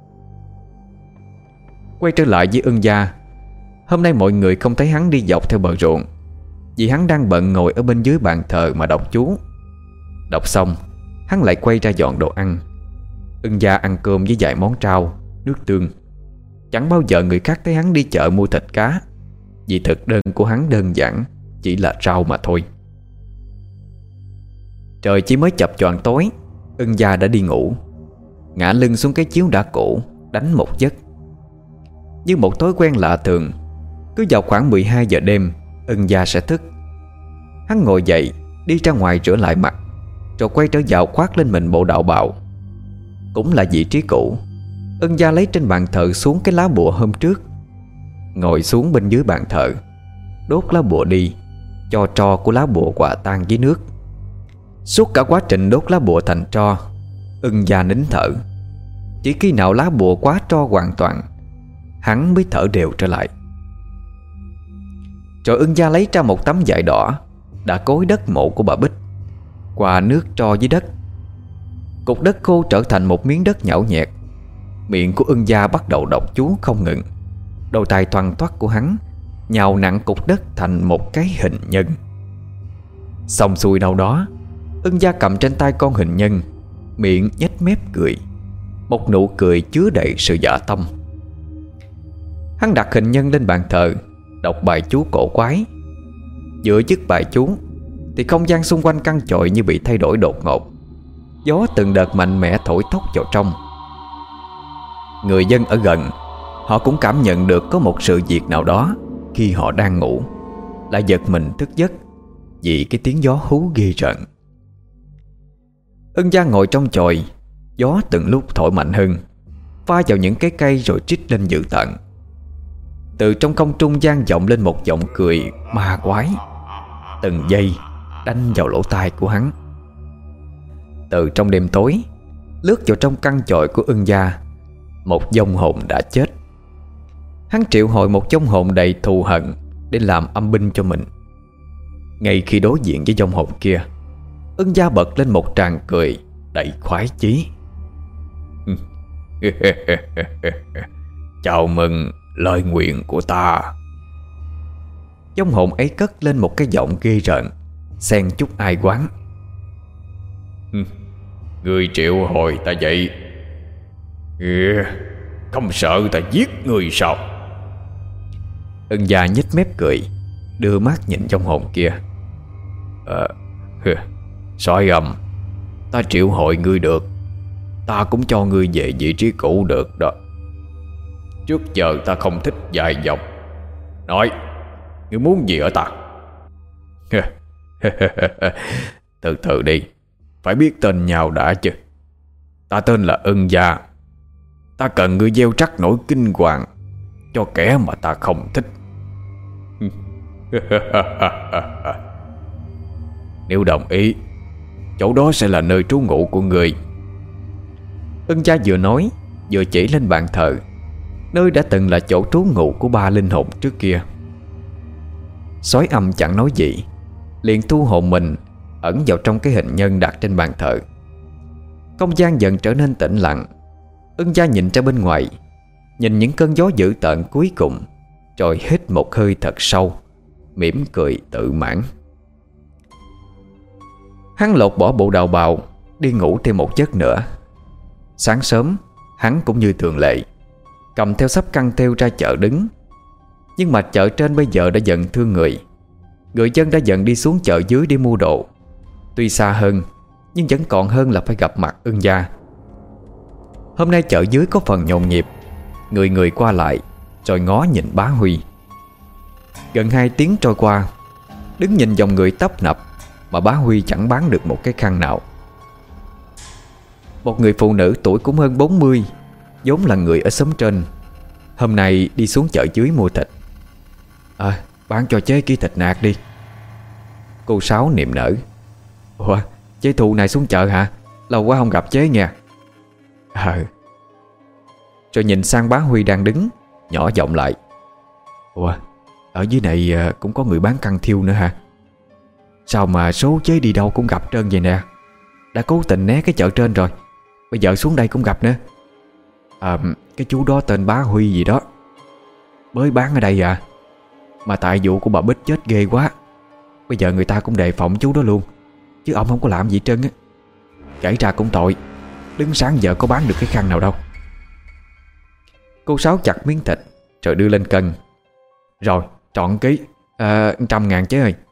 Quay trở lại với Ưng gia. Hôm nay mọi người không thấy hắn đi dọc theo bờ ruộng, vì hắn đang bận ngồi ở bên dưới bàn thờ mà đọc chú. Đọc xong, hắn lại quay ra dọn đồ ăn. Ưng gia ăn cơm với vài món rau, nước tương. Chẳng bao giờ người khác thấy hắn đi chợ mua thịt cá, vì thực đơn của hắn đơn giản, chỉ là rau mà thôi. Trời chỉ mới chập choạng tối, Ưng gia đã đi ngủ, ngả lưng xuống cái chiếu đã cũ, đánh một giấc. Như một thói quen lạ thường, cứ vào khoảng 12 giờ đêm, Ưng gia sẽ thức. Hắn ngồi dậy, đi ra ngoài rửa lại mặt, rồi quay trở vào khoác lên mình bộ đạo bào. Cũng là vị trí cũ, Ưng gia lấy trên bàn thờ xuống cái lá bùa hôm trước, ngồi xuống bên dưới bàn thờ, đốt lá bùa đi, cho tro của lá bùa hòa tan với nước. Suốt cả quá trình đốt lá bùa thành tro, Ưng gia nín thở. Chỉ khi nào lá bùa quá tro hoàn toàn, hắn mới thở đều trở lại. Rồi Ưng gia lấy ra một tấm vải đỏ đã cối đất mộ của bà Bích, qua nước tro dưới đất. Cục đất khô trở thành một miếng đất nhão nhẹt. Miệng của Ưng gia bắt đầu đọc chú không ngừng. Đầu tay thoăn thoắt của hắn nhào nặn cục đất thành một cái hình nhân. Xong xuôi đâu đó, Ưng gia cầm trên tay con hình nhân, miệng nhếch mép cười, một nụ cười chứa đầy sự dạ tâm. Hắn đặt hình nhân lên bàn thờ, đọc bài chú cổ quái. Vừa dứt bài chú thì không gian xung quanh căn chòi như bị thay đổi đột ngột. Gió từng đợt mạnh mẽ thổi thốc vào trong. Người dân ở gần, họ cũng cảm nhận được có một sự việc nào đó khi họ đang ngủ, lại giật mình thức giấc vì cái tiếng gió hú ghê rợn. Ưng gia ngồi trong chòi, gió từng lúc thổi mạnh hơn, pha vào những cái cây rồi trích lên dữ tợn. Từ trong không trung vang vọng lên một giọng cười ma quái, từng giây đánh vào lỗ tai của hắn. Từ trong đêm tối, lướt vào trong căn chòi của Ưng gia một vong hồn đã chết. Hắn triệu hồi một vong hồn đầy thù hận để làm âm binh cho mình. Ngay khi đối diện với vong hồn kia, Ưng gia bật lên một tràng cười đầy khoái chí. Chào mừng lời nguyện của ta. Vong hồn ấy cất lên một cái giọng ghê rợn, xen chút ai quán. Ngươi triệu hồi ta vậy, không sợ ta giết ngươi sao? Ưng gia nhếch mép cười, đưa mắt nhìn vong hồn kia. Sói âm, ta triệu hồi ngươi được, ta cũng cho ngươi về vị trí cũ được đó. Trước giờ ta không thích dài dòng. Nói, ngươi muốn gì ở ta? Từ từ đi, phải biết tên nhau đã chứ. Ta tên là Ưng gia. Ta cần ngươi gieo rắc nỗi kinh hoàng cho kẻ mà ta không thích. Nếu đồng ý, chỗ đó sẽ là nơi trú ngụ của ngươi. Ưng gia vừa nói vừa chỉ lên bàn thờ, nơi đã từng là chỗ trú ngụ của ba linh hồn trước kia. Sói âm chẳng nói gì, liền thu hồn mình ẩn vào trong cái hình nhân đặt trên bàn thờ. Không gian dần trở nên tĩnh lặng. Ưng gia nhìn ra bên ngoài, nhìn những cơn gió dữ tợn cuối cùng, rồi hít một hơi thật sâu, mỉm cười tự mãn. Hắn lột bỏ bộ đạo bào, đi ngủ thêm một giấc nữa. Sáng sớm hắn cũng như thường lệ cầm theo sắp căng theo ra chợ đứng. Nhưng mà chợ trên bây giờ đã dần thưa người. Người dân đã dần đi xuống chợ dưới đi mua đồ. Tuy xa hơn, nhưng vẫn còn hơn là phải gặp mặt Ưng gia. Hôm nay chợ dưới có phần nhộn nhịp, người người qua lại, rồi ngó nhìn Bá Huy. Gần 2 tiếng trôi qua, đứng nhìn dòng người tấp nập mà Bá Huy chẳng bán được một cái khăn nào. Một người phụ nữ tuổi cũng hơn 40, vốn là người ở xóm trên, hôm nay đi xuống chợ dưới mua thịt. Bán cho chế ký thịt nạc đi. Cô Sáu niềm nở. Ủa, chế thù này xuống chợ hả? Lâu quá không gặp chế nha. Rồi nhìn sang Bá Huy đang đứng, nhỏ giọng lại. Ủa, ở dưới này cũng có người bán căng thiêu nữa hả? Sao mà số chế đi đâu cũng gặp trơn vậy nè. Đã cố tình né cái chợ trên rồi, bây giờ xuống đây cũng gặp nữa. Cái chú đó tên Bá Huy gì đó, mới bán ở đây à. Mà tại vụ của bà Bích chết ghê quá, bây giờ người ta cũng đề phòng chú đó luôn. Chứ ông không có làm gì trơn á. Kể ra cũng tội, đứng sáng giờ có bán được cái khăn nào đâu. Cô Sáu chặt miếng thịt rồi đưa lên cân. Rồi, trọn ký 100.000 chế ơi.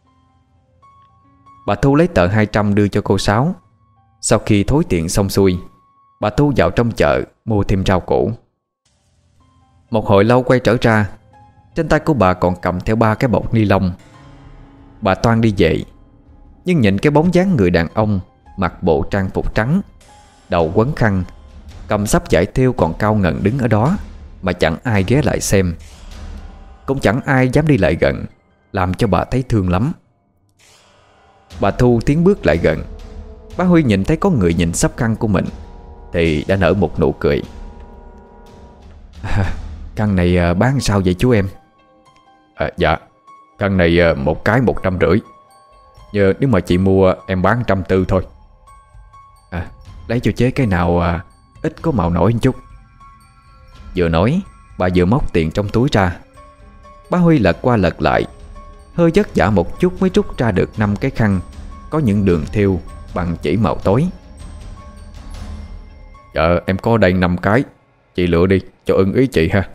Bà Thu lấy tờ 200 đưa cho cô Sáu. Sau khi thối tiện xong xuôi, bà Thu vào trong chợ mua thêm rau củ. Một hồi lâu quay trở ra, trên tay của bà còn cầm theo 3 cái bọc ni lông. Bà toan đi về, nhưng nhìn cái bóng dáng người đàn ông mặc bộ trang phục trắng, đầu quấn khăn, cầm sắp vải thêu còn cao ngần đứng ở đó mà chẳng ai ghé lại xem. Cũng chẳng ai dám đi lại gần, làm cho bà thấy thương lắm. Bà Thu tiến bước lại gần. Bá Huy nhìn thấy có người nhìn sắp khăn của mình thì đã nở một nụ cười. Khăn này bán sao vậy chú em? Dạ, khăn này một cái 150. Giờ nếu mà chị mua em bán 140 thôi. Lấy cho chế cái nào ít có màu nổi một chút. Vừa nói, bà vừa móc tiền trong túi ra. Bá Huy lật qua lật lại, hơi vất vả một chút mới rút ra được 5 cái khăn có những đường thêu bằng chỉ màu tối. Dạ em có đây 5 cái, chị lựa đi cho ưng ý chị ha.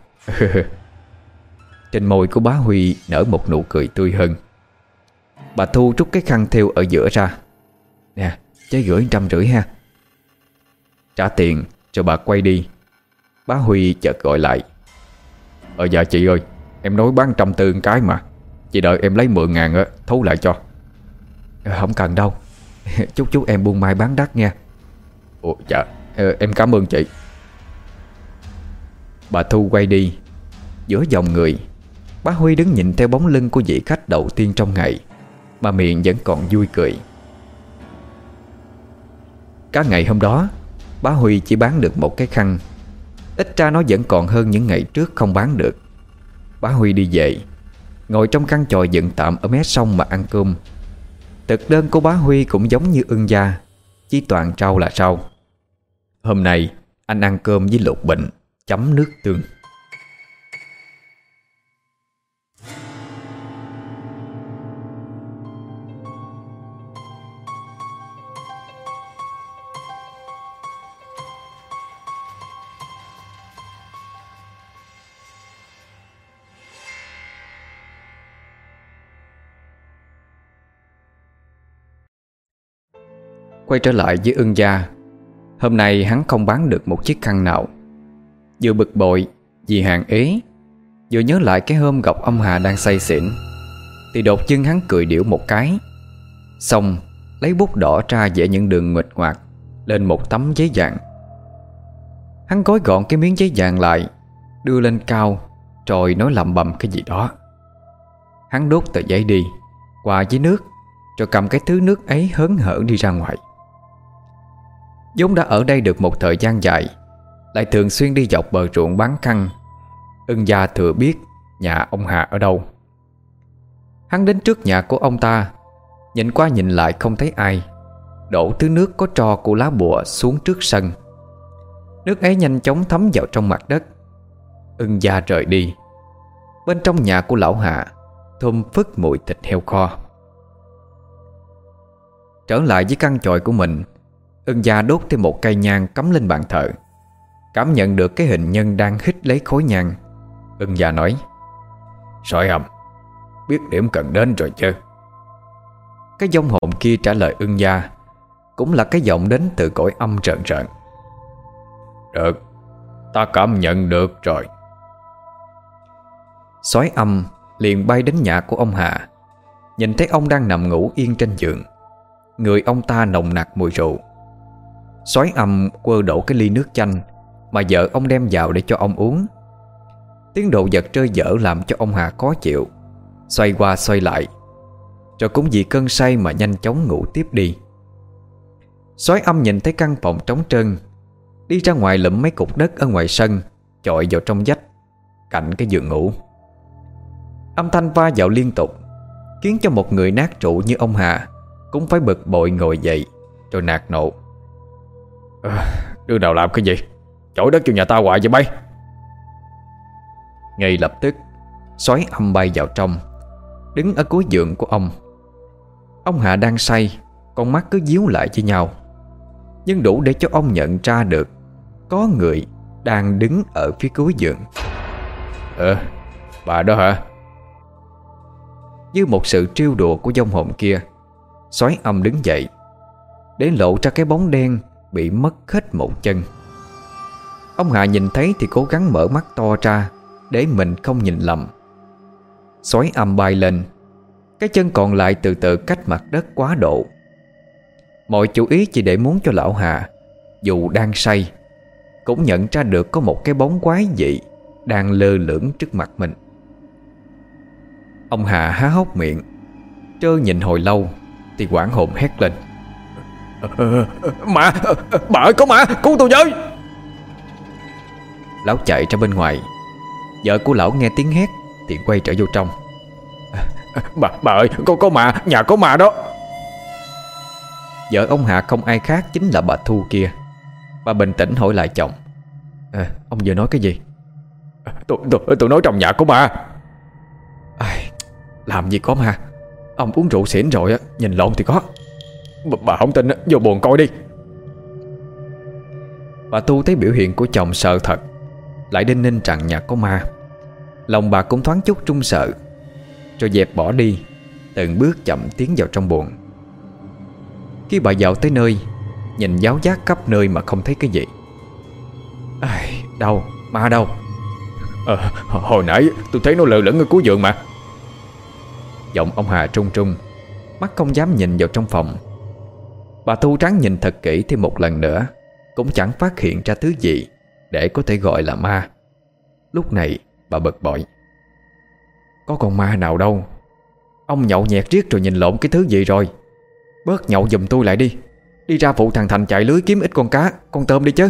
Trên môi của Bá Huy nở một nụ cười tươi hơn. Bà Thu rút cái khăn thêu ở giữa ra. Nè, chế gửi 150 ha. Trả tiền rồi bà quay đi. Bá Huy chợt gọi lại. Dạ chị ơi, em nói bán 140 cái mà. Chị đợi em lấy 10.000 á, thấu lại cho. Không cần đâu. Chúc em buôn mai bán đắt nha. Dạ, em cảm ơn chị. Bà Thu quay đi. Giữa dòng người, Bá Huy đứng nhìn theo bóng lưng của vị khách đầu tiên trong ngày mà miệng vẫn còn vui cười. Cả ngày hôm đó, Bá Huy chỉ bán được một cái khăn. Ít ra nó vẫn còn hơn những ngày trước không bán được. Bá Huy đi về, ngồi trong căn chòi dựng tạm ở mé sông mà ăn cơm. Thực đơn của Bá Huy cũng giống như Ưng gia, chỉ toàn rau là rau. Hôm nay anh ăn cơm với luộc bệnh chấm nước tương. Quay trở lại với Ưng gia. Hôm nay hắn không bán được một chiếc khăn nào. Vừa bực bội vì hàng ế, vừa nhớ lại cái hôm gặp ông Hà đang say xỉn, thì đột nhiên hắn cười điểu một cái. Xong lấy bút đỏ ra vẽ những đường nguệch ngoạc lên một tấm giấy vàng. Hắn gói gọn cái miếng giấy vàng lại, đưa lên cao, rồi nói lẩm bẩm cái gì đó. Hắn đốt tờ giấy đi, hòa với nước, rồi cầm cái thứ nước ấy hớn hở đi ra ngoài. vốn đã ở đây được một thời gian dài, lại thường xuyên đi dọc bờ ruộng bán khăn, Ưng gia thừa biết nhà ông Hà ở đâu. Hắn đến trước nhà của ông ta, nhìn qua nhìn lại không thấy ai, đổ thứ nước có tro của lá bùa xuống trước sân. Nước ấy nhanh chóng thấm vào trong mặt đất. Ưng gia rời đi. Bên trong nhà của lão Hạ thơm phức mùi thịt heo kho. Trở lại với căn chòi của mình, Ưng gia đốt thêm một cây nhang cắm lên bàn thờ. Cảm nhận được cái hình nhân đang hít lấy khối nhang, Ưng gia nói: "Sói Âm, biết điểm cần đến rồi chứ?" Cái vong hồn kia trả lời Ưng gia, cũng là cái giọng đến từ cõi âm rợn rợn: "Được, ta cảm nhận được rồi." Sói Âm liền bay đến nhà của ông Hà. Nhìn thấy ông đang nằm ngủ yên trên giường. Người ông ta nồng nặc mùi rượu. Sói Âm quơ đổ cái ly nước chanh mà vợ ông đem vào để cho ông uống. Tiếng đồ vật rơi vỡ làm cho ông Hà khó chịu, xoay qua xoay lại, rồi cũng vì cơn say mà nhanh chóng ngủ tiếp đi. Sói Âm nhìn thấy căn phòng trống trơn, đi ra ngoài lụm mấy cục đất ở ngoài sân, chọi vào trong vách cạnh cái giường ngủ. Âm thanh va vào liên tục, khiến cho một người nát trụ như ông Hà cũng phải bực bội ngồi dậy, rồi nạt nộ: "Đứa nào làm cái gì? Chổi đất cho nhà ta hoài vậy bay?" Ngay lập tức, Sói Âm bay vào trong, đứng ở cuối giường của ông. Ông Hà đang say, con mắt cứ díu lại với nhau, nhưng đủ để cho ông nhận ra được có người đang đứng ở phía cuối giường. Bà đó hả?" Như một sự trêu đùa của vong hồn kia, Sói Âm đứng dậy, để lộ ra cái bóng đen bị mất hết một chân. Ông Hà nhìn thấy thì cố gắng mở mắt to ra để mình không nhìn lầm. Sói Âm bay lên, cái chân còn lại từ từ cách mặt đất quá độ. Mọi chú ý chỉ để muốn cho lão Hà, dù đang say, cũng nhận ra được có một cái bóng quái dị đang lơ lửng trước mặt mình. Ông Hà há hốc miệng, trơ nhìn hồi lâu thì hoảng hồn hét lên: "Ma! Bà ơi, có ma! Cứu tôi với!" Lão chạy ra bên ngoài. Vợ của lão nghe tiếng hét thì quay trở vô trong: Bà ơi, có ma! Nhà có ma đó!" Vợ ông Hà không ai khác chính là bà Thu kia. Bà bình tĩnh hỏi lại chồng: "Ông vừa nói cái gì?" Tôi nói trong nhà có ma." "Làm gì có ma? Ông uống rượu xỉn rồi á, nhìn lộn thì có." Bà không tin, vô buồn coi đi." Bà Tu thấy biểu hiện của chồng sợ thật, lại đinh ninh rằng nhà có ma. Lòng bà cũng thoáng chút run sợ, rồi dẹp bỏ đi, từng bước chậm tiến vào trong buồng. Khi bà vào tới nơi, nhìn giáo giác khắp nơi mà không thấy cái gì. "Đâu? Ma đâu?" Hồi nãy tôi thấy nó lờ lửng ở cuối giường mà." Giọng ông Hà trung trung, mắt không dám nhìn vào trong phòng. Bà Thu ráng nhìn thật kỹ thêm một lần nữa, cũng chẳng phát hiện ra thứ gì để có thể gọi là ma. Lúc này bà bực bội: "Có con ma nào đâu. Ông nhậu nhẹt riết rồi nhìn lộn cái thứ gì rồi. Bớt nhậu giùm tôi lại đi. Đi ra phụ thằng Thành chạy lưới kiếm ít con cá, con tôm đi chứ."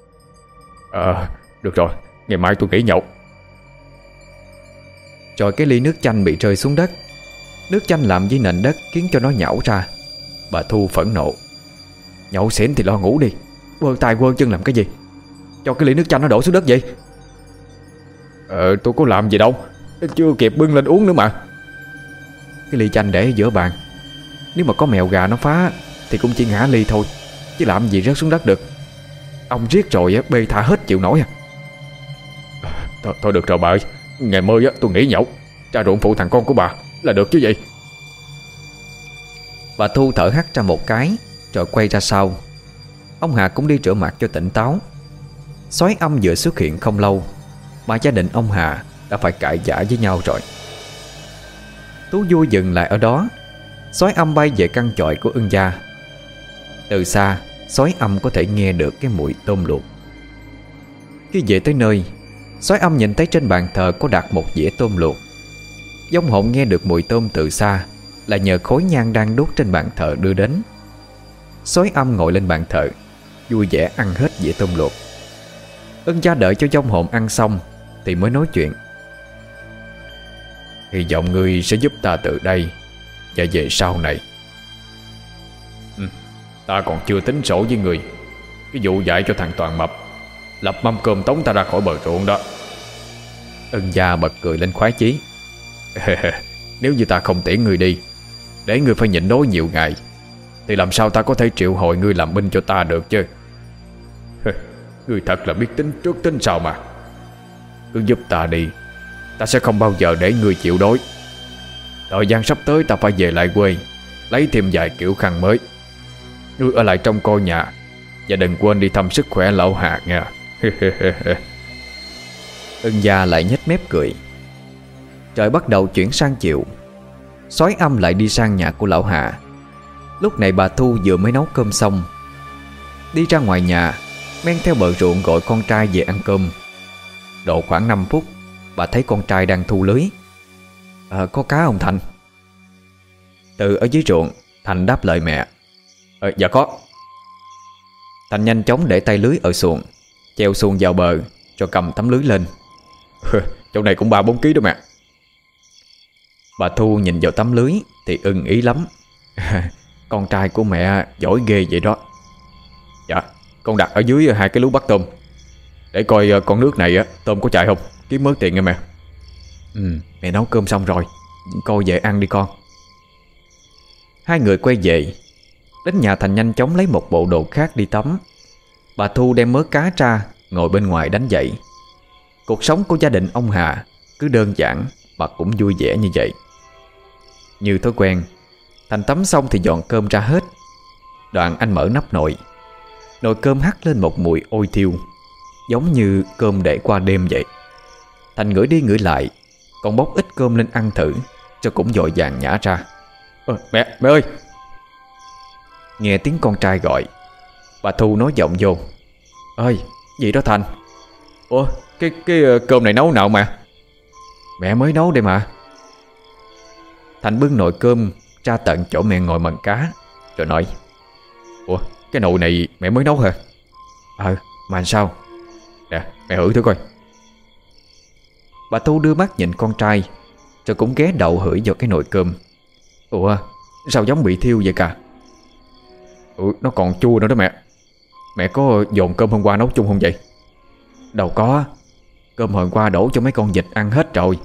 Được rồi, ngày mai tôi nghỉ nhậu." Rồi cái ly nước chanh bị rơi xuống đất. Nước chanh làm với nền đất khiến cho nó nhão ra. Bà Thu phẫn nộ: "Nhậu xỉn thì lo ngủ đi, quơ tay quơ chân làm cái gì? Cho cái ly nước chanh nó đổ xuống đất vậy?" Tôi có làm gì đâu, chưa kịp bưng lên uống nữa mà." "Cái ly chanh để ở giữa bàn, nếu mà có mèo gà nó phá thì cũng chỉ ngã ly thôi, chứ làm gì rớt xuống đất được. Ông riết rồi bê tha hết chịu nổi à." Thôi được rồi bà ơi, ngày mai tôi nghỉ nhậu, ra ruộng phụ thằng con của bà là được chứ gì." Bà Thu thở hắt ra một cái, rồi quay ra sau. Ông Hà cũng đi rửa mặt cho tỉnh táo. Sói Âm vừa xuất hiện không lâu mà gia đình ông Hà đã phải cãi vã với nhau rồi. Thú vui dừng lại ở đó. Sói Âm bay về căn chòi của Ưng gia. Từ xa, Sói Âm có thể nghe được cái mùi tôm luộc. Khi về tới nơi, Sói Âm nhìn thấy trên bàn thờ có đặt một dĩa tôm luộc. Vong hồn nghe được mùi tôm từ xa là nhờ khối nhang đang đốt trên bàn thờ đưa đến. Sói Âm ngồi lên bàn thờ, vui vẻ ăn hết dĩa tôm luộc. Ưng gia đợi cho vong hồn ăn xong thì mới nói chuyện: "Hy vọng ngươi sẽ giúp ta từ đây và về sau này." Ta còn chưa tính sổ với người cái vụ dạy cho thằng Toàn Mập lập mâm cơm tống ta ra khỏi bờ ruộng đó." Ưng gia bật cười lên khoái chí: "Nếu như ta không tiễn người đi, để người phải nhịn đói nhiều ngày, thì làm sao ta có thể triệu hồi ngươi làm binh cho ta được chứ. Ngươi thật là biết tính trước tính sau mà. Cứ giúp ta đi, ta sẽ không bao giờ để ngươi chịu đói. Thời gian sắp tới ta phải về lại quê, lấy thêm vài kiểu khăn mới. Ngươi ở lại trong coi nhà, và đừng quên đi thăm sức khỏe lão Hà nha. Ưng gia lại nhếch mép cười. Trời bắt đầu chuyển sang chiều. Sói Âm lại đi sang nhà của lão Hà. Lúc này bà Thu vừa mới nấu cơm xong, đi ra ngoài nhà, men theo bờ ruộng gọi con trai về ăn cơm. Độ khoảng 5 phút, bà thấy con trai đang thu lưới. Có cá không Thành? Từ ở dưới ruộng, Thành đáp lời mẹ. Dạ có. Thành nhanh chóng để tay lưới ở xuồng, treo xuồng vào bờ, rồi cầm tấm lưới lên. Chỗ này cũng 3-4 kg đó mẹ. Bà Thu nhìn vào tấm lưới thì ưng ý lắm. Con trai của mẹ giỏi ghê vậy đó. Dạ, con đặt ở dưới 2 cái lú bắt tôm, để coi con nước này tôm có chạy không, kiếm mớ tiền nha mẹ. Mẹ nấu cơm xong rồi, coi về ăn đi con. Hai người quay về. Đến nhà Thành nhanh chóng lấy một bộ đồ khác đi tắm. Bà Thu đem mớ cá ra, ngồi bên ngoài đánh dậy. Cuộc sống của gia đình ông Hà cứ đơn giản mà cũng vui vẻ như vậy. Như thói quen, Thành tắm xong thì dọn cơm ra hết. Đoạn anh mở nắp nồi. Nồi cơm hắt lên một mùi ôi thiêu, giống như cơm để qua đêm vậy. Thành ngửi đi ngửi lại, còn bốc ít cơm lên ăn thử, cho cũng vội vàng nhả ra. Mẹ ơi! Nghe tiếng con trai gọi, bà Thu nói giọng vô. Ơi, gì đó Thành? Ủa, cái cơm này nấu nào mà? Mẹ mới nấu đây mà. Thành bưng nồi cơm ra tận chỗ mẹ ngồi mần cá, rồi nói. Ủa, cái nồi này mẹ mới nấu hả? Mà sao? Nè, mẹ hửi thử coi. Bà Thu đưa mắt nhìn con trai, rồi cũng ghé đầu hửi vào cái nồi cơm. Ủa, sao giống bị thiêu vậy cả? Nó còn chua nữa đó mẹ. Mẹ có dồn cơm hôm qua nấu chung không vậy? Đâu có, cơm hôm qua đổ cho mấy con vịt ăn hết rồi.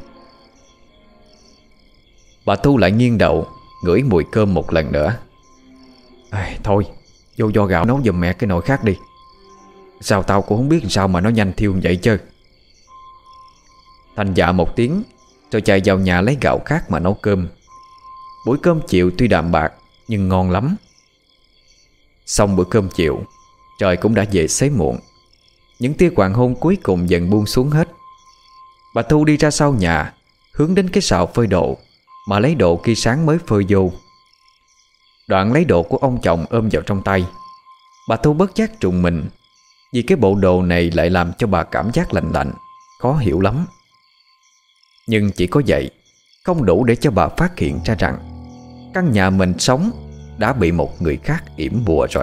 Bà Thu lại nghiêng đầu, ngửi mùi cơm một lần nữa. Thôi, vô do gạo nấu giùm mẹ cái nồi khác đi. Sao tao cũng không biết sao mà nó nhanh thiêu vậy chứ. Thành dạ một tiếng, rồi chạy vào nhà lấy gạo khác mà nấu cơm. Buổi cơm chiều tuy đạm bạc nhưng ngon lắm. Xong bữa cơm chiều, trời cũng đã về xế muộn. Những tia hoàng hôn cuối cùng dần buông xuống hết. Bà Thu đi ra sau nhà, hướng đến cái sào phơi đồ mà lấy đồ khi sáng mới phơi vô. Đoạn lấy đồ của ông chồng ôm vào trong tay. Bà Thu bất giác trùng mình, vì cái bộ đồ này lại làm cho bà cảm giác lạnh lạnh, khó hiểu lắm. Nhưng chỉ có vậy không đủ để cho bà phát hiện ra rằng căn nhà mình sống đã bị một người khác yểm bùa rồi.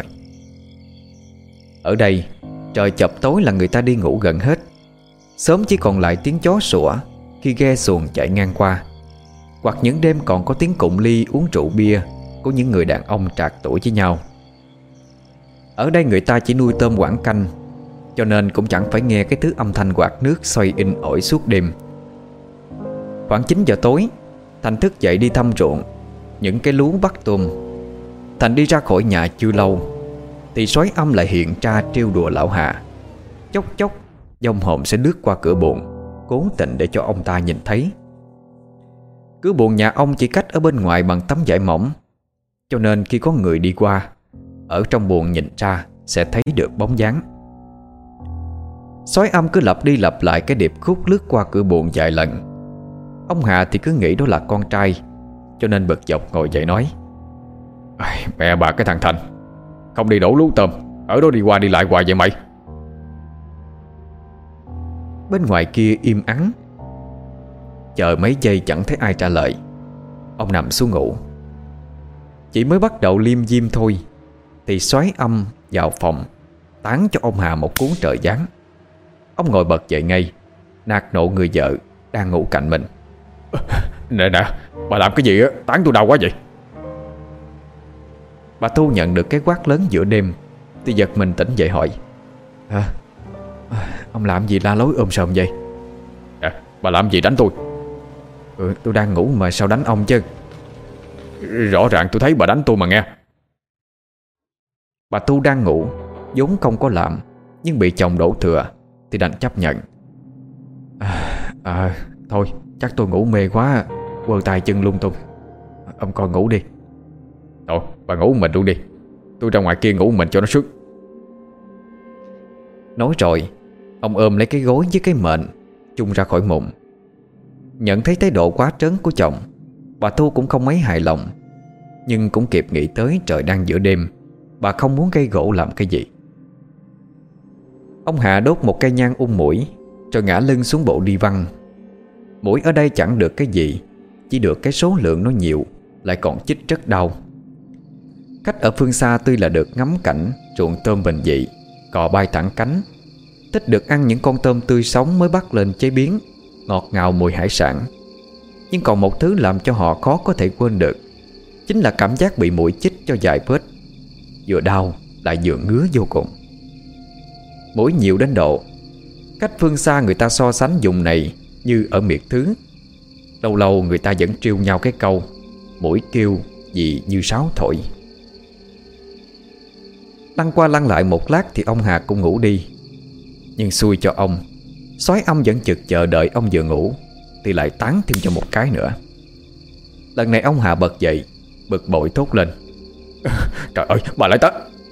Ở đây, trời chập tối là người ta đi ngủ gần hết. Sớm chỉ còn lại tiếng chó sủa khi ghe xuồng chạy ngang qua, hoặc những đêm còn có tiếng cụng ly uống rượu bia của những người đàn ông trạc tuổi với nhau. Ở đây người ta chỉ nuôi tôm quảng canh, cho nên cũng chẳng phải nghe cái thứ âm thanh quạt nước xoay in ỏi suốt đêm. Khoảng 9 giờ tối, Thành thức dậy đi thăm ruộng, những cái lú bắt tôm. Thành đi ra khỏi nhà chưa lâu thì sói Âm lại hiện ra trêu đùa lão Hà. Chốc chốc vong hồn sẽ lướt qua cửa buồng, cố tình để cho ông ta nhìn thấy. Cửa buồng nhà ông chỉ cách ở bên ngoài bằng tấm vải mỏng, cho nên khi có người đi qua, ở trong buồng nhìn ra sẽ thấy được bóng dáng. Sói Âm cứ lặp đi lặp lại cái điệp khúc lướt qua cửa buồng vài lần. Ông Hà thì cứ nghĩ đó là con trai, cho nên bực dọc ngồi dậy nói. Mẹ bà cái thằng Thành, không đi đổ lú tôm, ở đó đi qua đi lại hoài vậy mày? Bên ngoài kia im ắng. Chờ mấy giây chẳng thấy ai trả lời, ông nằm xuống ngủ. Chỉ mới bắt đầu liêm diêm thôi thì sói Âm vào phòng, tán cho ông Hà một cuốn trời giáng. Ông ngồi bật dậy ngay, nạt nộ người vợ đang ngủ cạnh mình. Nè, bà làm cái gì á, tán tôi đau quá vậy? Bà Thu nhận được cái quát lớn giữa đêm thì giật mình tỉnh dậy hỏi. Ông làm gì la lối ôm sòm vậy? Bà làm gì đánh tôi? Tôi đang ngủ mà sao đánh ông chứ? Rõ ràng tôi thấy bà đánh tôi mà nghe. Bà Tu đang ngủ, vốn không có làm, nhưng bị chồng đổ thừa thì đành chấp nhận. Thôi chắc tôi ngủ mê quá, quơ tay chân lung tung. Ông coi ngủ đi. Thôi bà ngủ một mình luôn đi, tôi ra ngoài kia ngủ một mình cho nó sức. Nói rồi, ông ôm lấy cái gối với cái mền, chung ra khỏi mụn. Nhận thấy thái độ quá trớn của chồng, bà Tu cũng không mấy hài lòng, nhưng cũng kịp nghĩ tới trời đang giữa đêm, bà không muốn gây gỗ làm cái gì. Ông Hạ đốt một cây nhang muỗi, rồi ngã lưng xuống bộ đi văn. Muỗi ở đây chẳng được cái gì, chỉ được cái số lượng nó nhiều, lại còn chích rất đau. Khách ở phương xa tuy là được ngắm cảnh ruộng tôm bình dị, cò bay thẳng cánh, thích được ăn những con tôm tươi sống mới bắt lên chế biến, ngọt ngào mùi hải sản. Nhưng còn một thứ làm cho họ khó có thể quên được, chính là cảm giác bị muỗi chích cho vài vết, vừa đau lại vừa ngứa vô cùng. Muỗi nhiều đến độ cách phương xa người ta so sánh vùng này như ở miệt thứ. Lâu lâu người ta vẫn trêu nhau cái câu muỗi kêu gì như sáo thổi. Lăn qua lăn lại một lát thì ông Hà cũng ngủ đi. Nhưng xui cho ông, sói âm vẫn chực chờ đợi ông vừa ngủ thì lại tán thêm cho một cái nữa. Lần này ông Hà bật dậy, bực bội thốt lên: Trời ơi, bà lại tới!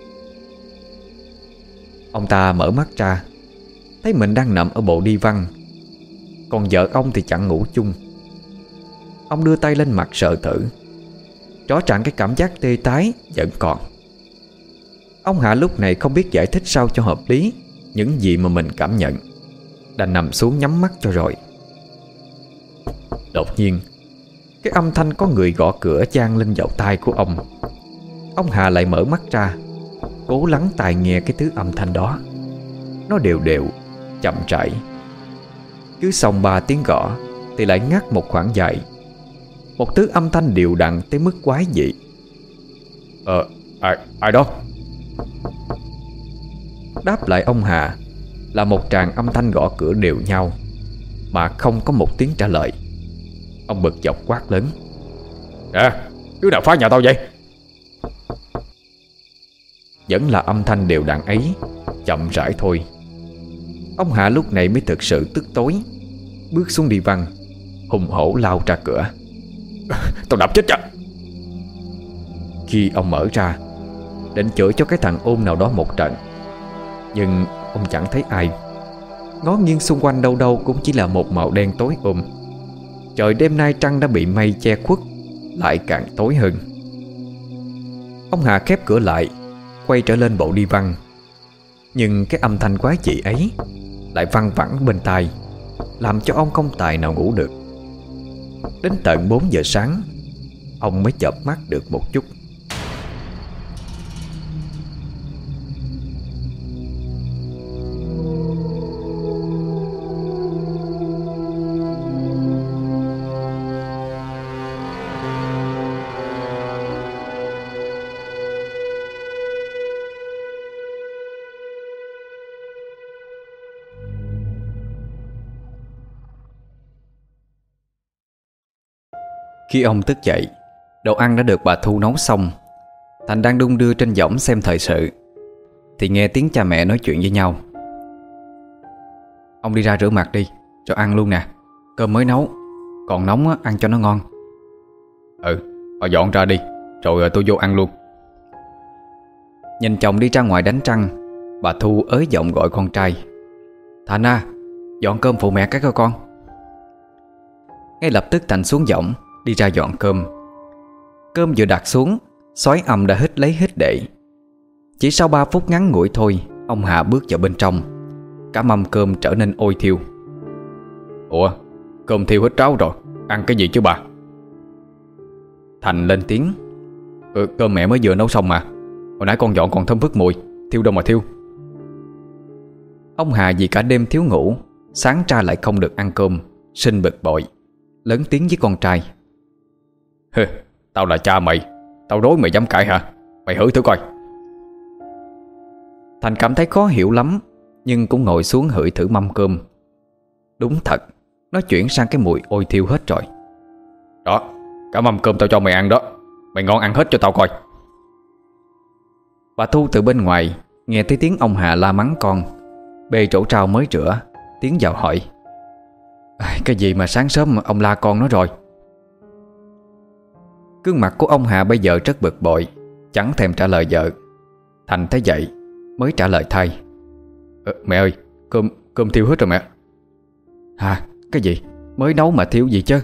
Ông ta mở mắt ra, thấy mình đang nằm ở bộ đi văn, còn vợ ông thì chẳng ngủ chung. Ông đưa tay lên mặt sợ thử, rõ ràng cái cảm giác tê tái vẫn còn. Ông Hạ lúc này không biết giải thích sao cho hợp lý những gì mà mình cảm nhận, đành nằm xuống nhắm mắt cho rồi. Đột nhiên, cái âm thanh có người gõ cửa vang lên vào tai của ông. Ông Hà lại mở mắt ra, cố lắng tai nghe cái thứ âm thanh đó. Nó đều đều, chậm rãi. Cứ xong 3 tiếng gõ thì lại ngắt một khoảng dài. Một thứ âm thanh đều đặn tới mức quái dị. Ai đó? Đáp lại ông Hà là một tràng âm thanh gõ cửa đều nhau, mà không có một tiếng trả lời. Ông bực dọc quát lớn: Đứa nào phá nhà tao vậy? Vẫn là âm thanh đều đặn ấy, chậm rãi thôi. Ông Hạ lúc này mới thực sự tức tối, bước xuống đi văn, hùng hổ lao ra cửa. Tao đập chết cho! Khi ông mở ra, định chửi cho cái thằng ôn nào đó một trận, nhưng ông chẳng thấy ai. Ngó nghiêng xung quanh đâu đâu cũng chỉ là một màu đen tối Trời đêm nay trăng đã bị mây che khuất, lại càng tối hơn. Ông Hà khép cửa lại, quay trở lên bộ đi văn. Nhưng cái âm thanh quái dị ấy lại văng vẳng bên tai, làm cho ông không tài nào ngủ được. Đến tận 4 giờ sáng, ông mới chợp mắt được một chút. Khi ông thức dậy, đồ ăn đã được bà Thu nấu xong. Thành đang đung đưa trên võng xem thời sự, thì nghe tiếng cha mẹ nói chuyện với nhau. Ông đi ra rửa mặt đi, rồi ăn luôn nè. Cơm mới nấu, còn nóng á, ăn cho nó ngon. Bà dọn ra đi, rồi tôi vô ăn luôn. Nhìn chồng đi ra ngoài đánh trăng, bà Thu ới giọng gọi con trai: Thành à, dọn cơm phụ mẹ cái coi con. Ngay lập tức Thành xuống võng đi ra dọn cơm. Cơm vừa đặt xuống, sói âm đã hít lấy hít để. Chỉ sau 3 phút ngắn ngủi thôi, ông Hạ bước vào bên trong. Cả mâm cơm trở nên ôi thiêu. Ủa, cơm thiêu hết ráo rồi, ăn cái gì chứ bà? Thành lên tiếng: Cơm mẹ mới vừa nấu xong mà. Hồi nãy con dọn còn thơm phức mùi, thiêu đâu mà thiêu. Ông Hà vì cả đêm thiếu ngủ, sáng ra lại không được ăn cơm, sinh bực bội, lớn tiếng với con trai: Tao là cha mày, tao đói mày dám cãi hả? Mày hử thử coi. Thành cảm thấy khó hiểu lắm, nhưng cũng ngồi xuống hửi thử mâm cơm. Đúng thật, nó chuyển sang cái mùi ôi thiêu hết rồi. Đó, cả mâm cơm tao cho mày ăn đó, mày ngon ăn hết cho tao coi. Bà Thu từ bên ngoài nghe thấy tiếng ông Hà la mắng con, bê trổ trao mới rửa, tiến vào hỏi: Cái gì mà sáng sớm ông la con nó rồi? Gương mặt của ông Hà bây giờ rất bực bội, chẳng thèm trả lời vợ. Thành thấy vậy mới trả lời thay: Mẹ ơi, cơm thiêu hết rồi mẹ. Hả? Cái gì? Mới nấu mà thiêu gì chứ?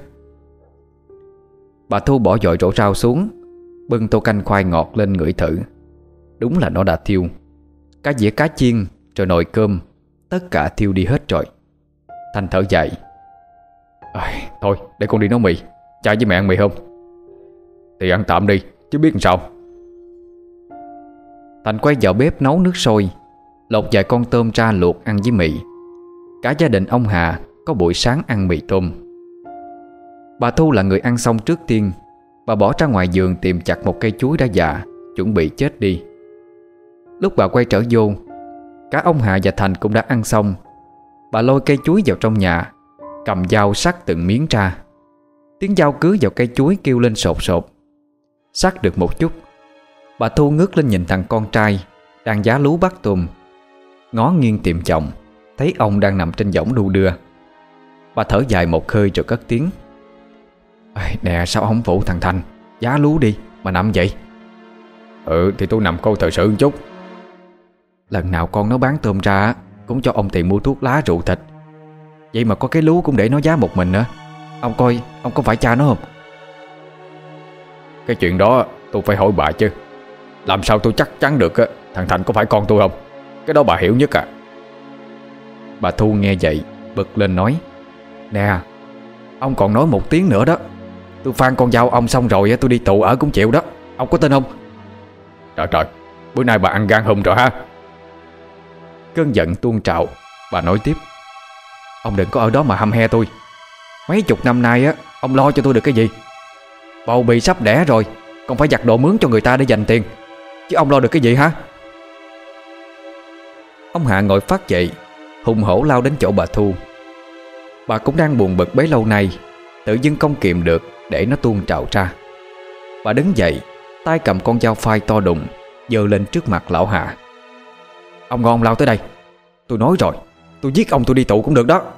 Bà Thu bỏ dội rổ rau xuống, bưng tô canh khoai ngọt lên ngửi thử. Đúng là nó đã thiêu. Cả dĩa cá chiên rồi nồi cơm, tất cả thiêu đi hết rồi. Thành thở dài: Thôi để con đi nấu mì. Cha với mẹ ăn mì không? Thì ăn tạm đi chứ biết làm sao. Thành quay vào bếp nấu nước sôi, lột vài con tôm ra luộc ăn với mì. Cả gia đình ông Hà có buổi sáng ăn mì tôm. Bà Thu là người ăn xong trước tiên. Bà bỏ ra ngoài vườn tìm chặt một cây chuối đã già, chuẩn bị chết đi. Lúc bà quay trở vô, cả ông Hà và Thành cũng đã ăn xong. Bà lôi cây chuối vào trong nhà, cầm dao sắc từng miếng ra. Tiếng dao cứa vào cây chuối kêu lên sột sột. Sắc được một chút, bà Thu ngước lên nhìn thằng con trai đang giá lú bắt tôm. Ngó nghiêng tìm chồng, thấy ông đang nằm trên võng đu đưa. Bà thở dài một hơi rồi cất tiếng: Nè, sao không phụ thằng Thành giá lú đi mà nằm vậy? Thì tôi nằm câu thời sự một chút. Lần nào con nó bán tôm ra cũng cho ông tiền mua thuốc lá rượu thịt, vậy mà có cái lú cũng để nó giá một mình nữa. Ông coi, ông có phải cha nó không? Cái chuyện đó tôi phải hỏi bà chứ. Làm sao tôi chắc chắn được thằng Thành có phải con tôi không? Cái đó bà hiểu nhất à. Bà Thu nghe vậy bực lên nói: Nè, ông còn nói một tiếng nữa đó, tôi phang con dao ông xong rồi tôi đi tù ở cũng chịu đó. Ông có tin không? Trời trời, bữa nay bà ăn gan hùm rồi ha. Cơn giận tuôn trào, bà nói tiếp: Ông đừng có ở đó mà hăm he tôi. Mấy chục năm nay ông lo cho tôi được cái gì? Bầu bì sắp đẻ rồi, còn phải giặt đồ mướn cho người ta để dành tiền, chứ ông lo được cái gì hả? Ông Hạ ngồi phát dậy, hùng hổ lao đến chỗ bà Thu. Bà cũng đang buồn bực bấy lâu nay, tự dưng không kiềm được để nó tuôn trào ra. Bà đứng dậy, tay cầm con dao phai to đùng, giơ lên trước mặt lão Hạ: Ông ngon lao tới đây. Tôi nói rồi, tôi giết ông tôi đi tù cũng được đó.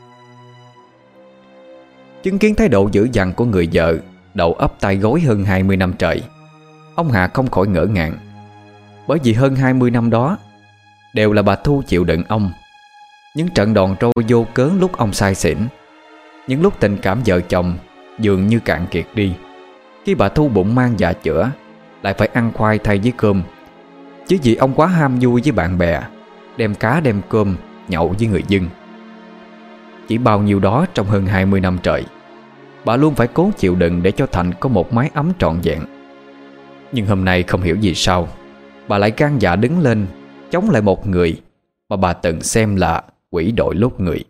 Chứng kiến thái độ dữ dằn của người vợ đầu ấp tay gối hơn 20 năm trời, ông Hạ không khỏi ngỡ ngàng. Bởi vì hơn 20 năm đó đều là bà Thu chịu đựng ông. Những trận đòn trôi vô cớ lúc ông say xỉn, những lúc tình cảm vợ chồng dường như cạn kiệt đi, khi bà Thu bụng mang dạ chữa lại phải ăn khoai thay với cơm, chứ vì ông quá ham vui với bạn bè, đem cá đem cơm nhậu với người dân. Chỉ bao nhiêu đó trong hơn 20 năm trời, bà luôn phải cố chịu đựng để cho Thành có một mái ấm trọn vẹn. Nhưng hôm nay không hiểu vì sao bà lại gan dạ đứng lên chống lại một người mà bà từng xem là quỷ đội lốt người.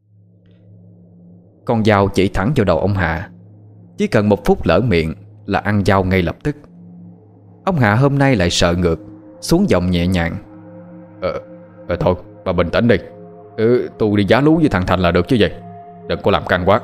Con dao chỉ thẳng vào đầu ông Hạ, chỉ cần một phút lỡ miệng là ăn dao ngay lập tức. Ông Hạ hôm nay lại sợ ngược, xuống giọng nhẹ nhàng: Thôi bà bình tĩnh đi. Tôi đi giá lú với thằng Thành là được chứ gì. Đừng có làm căng quá.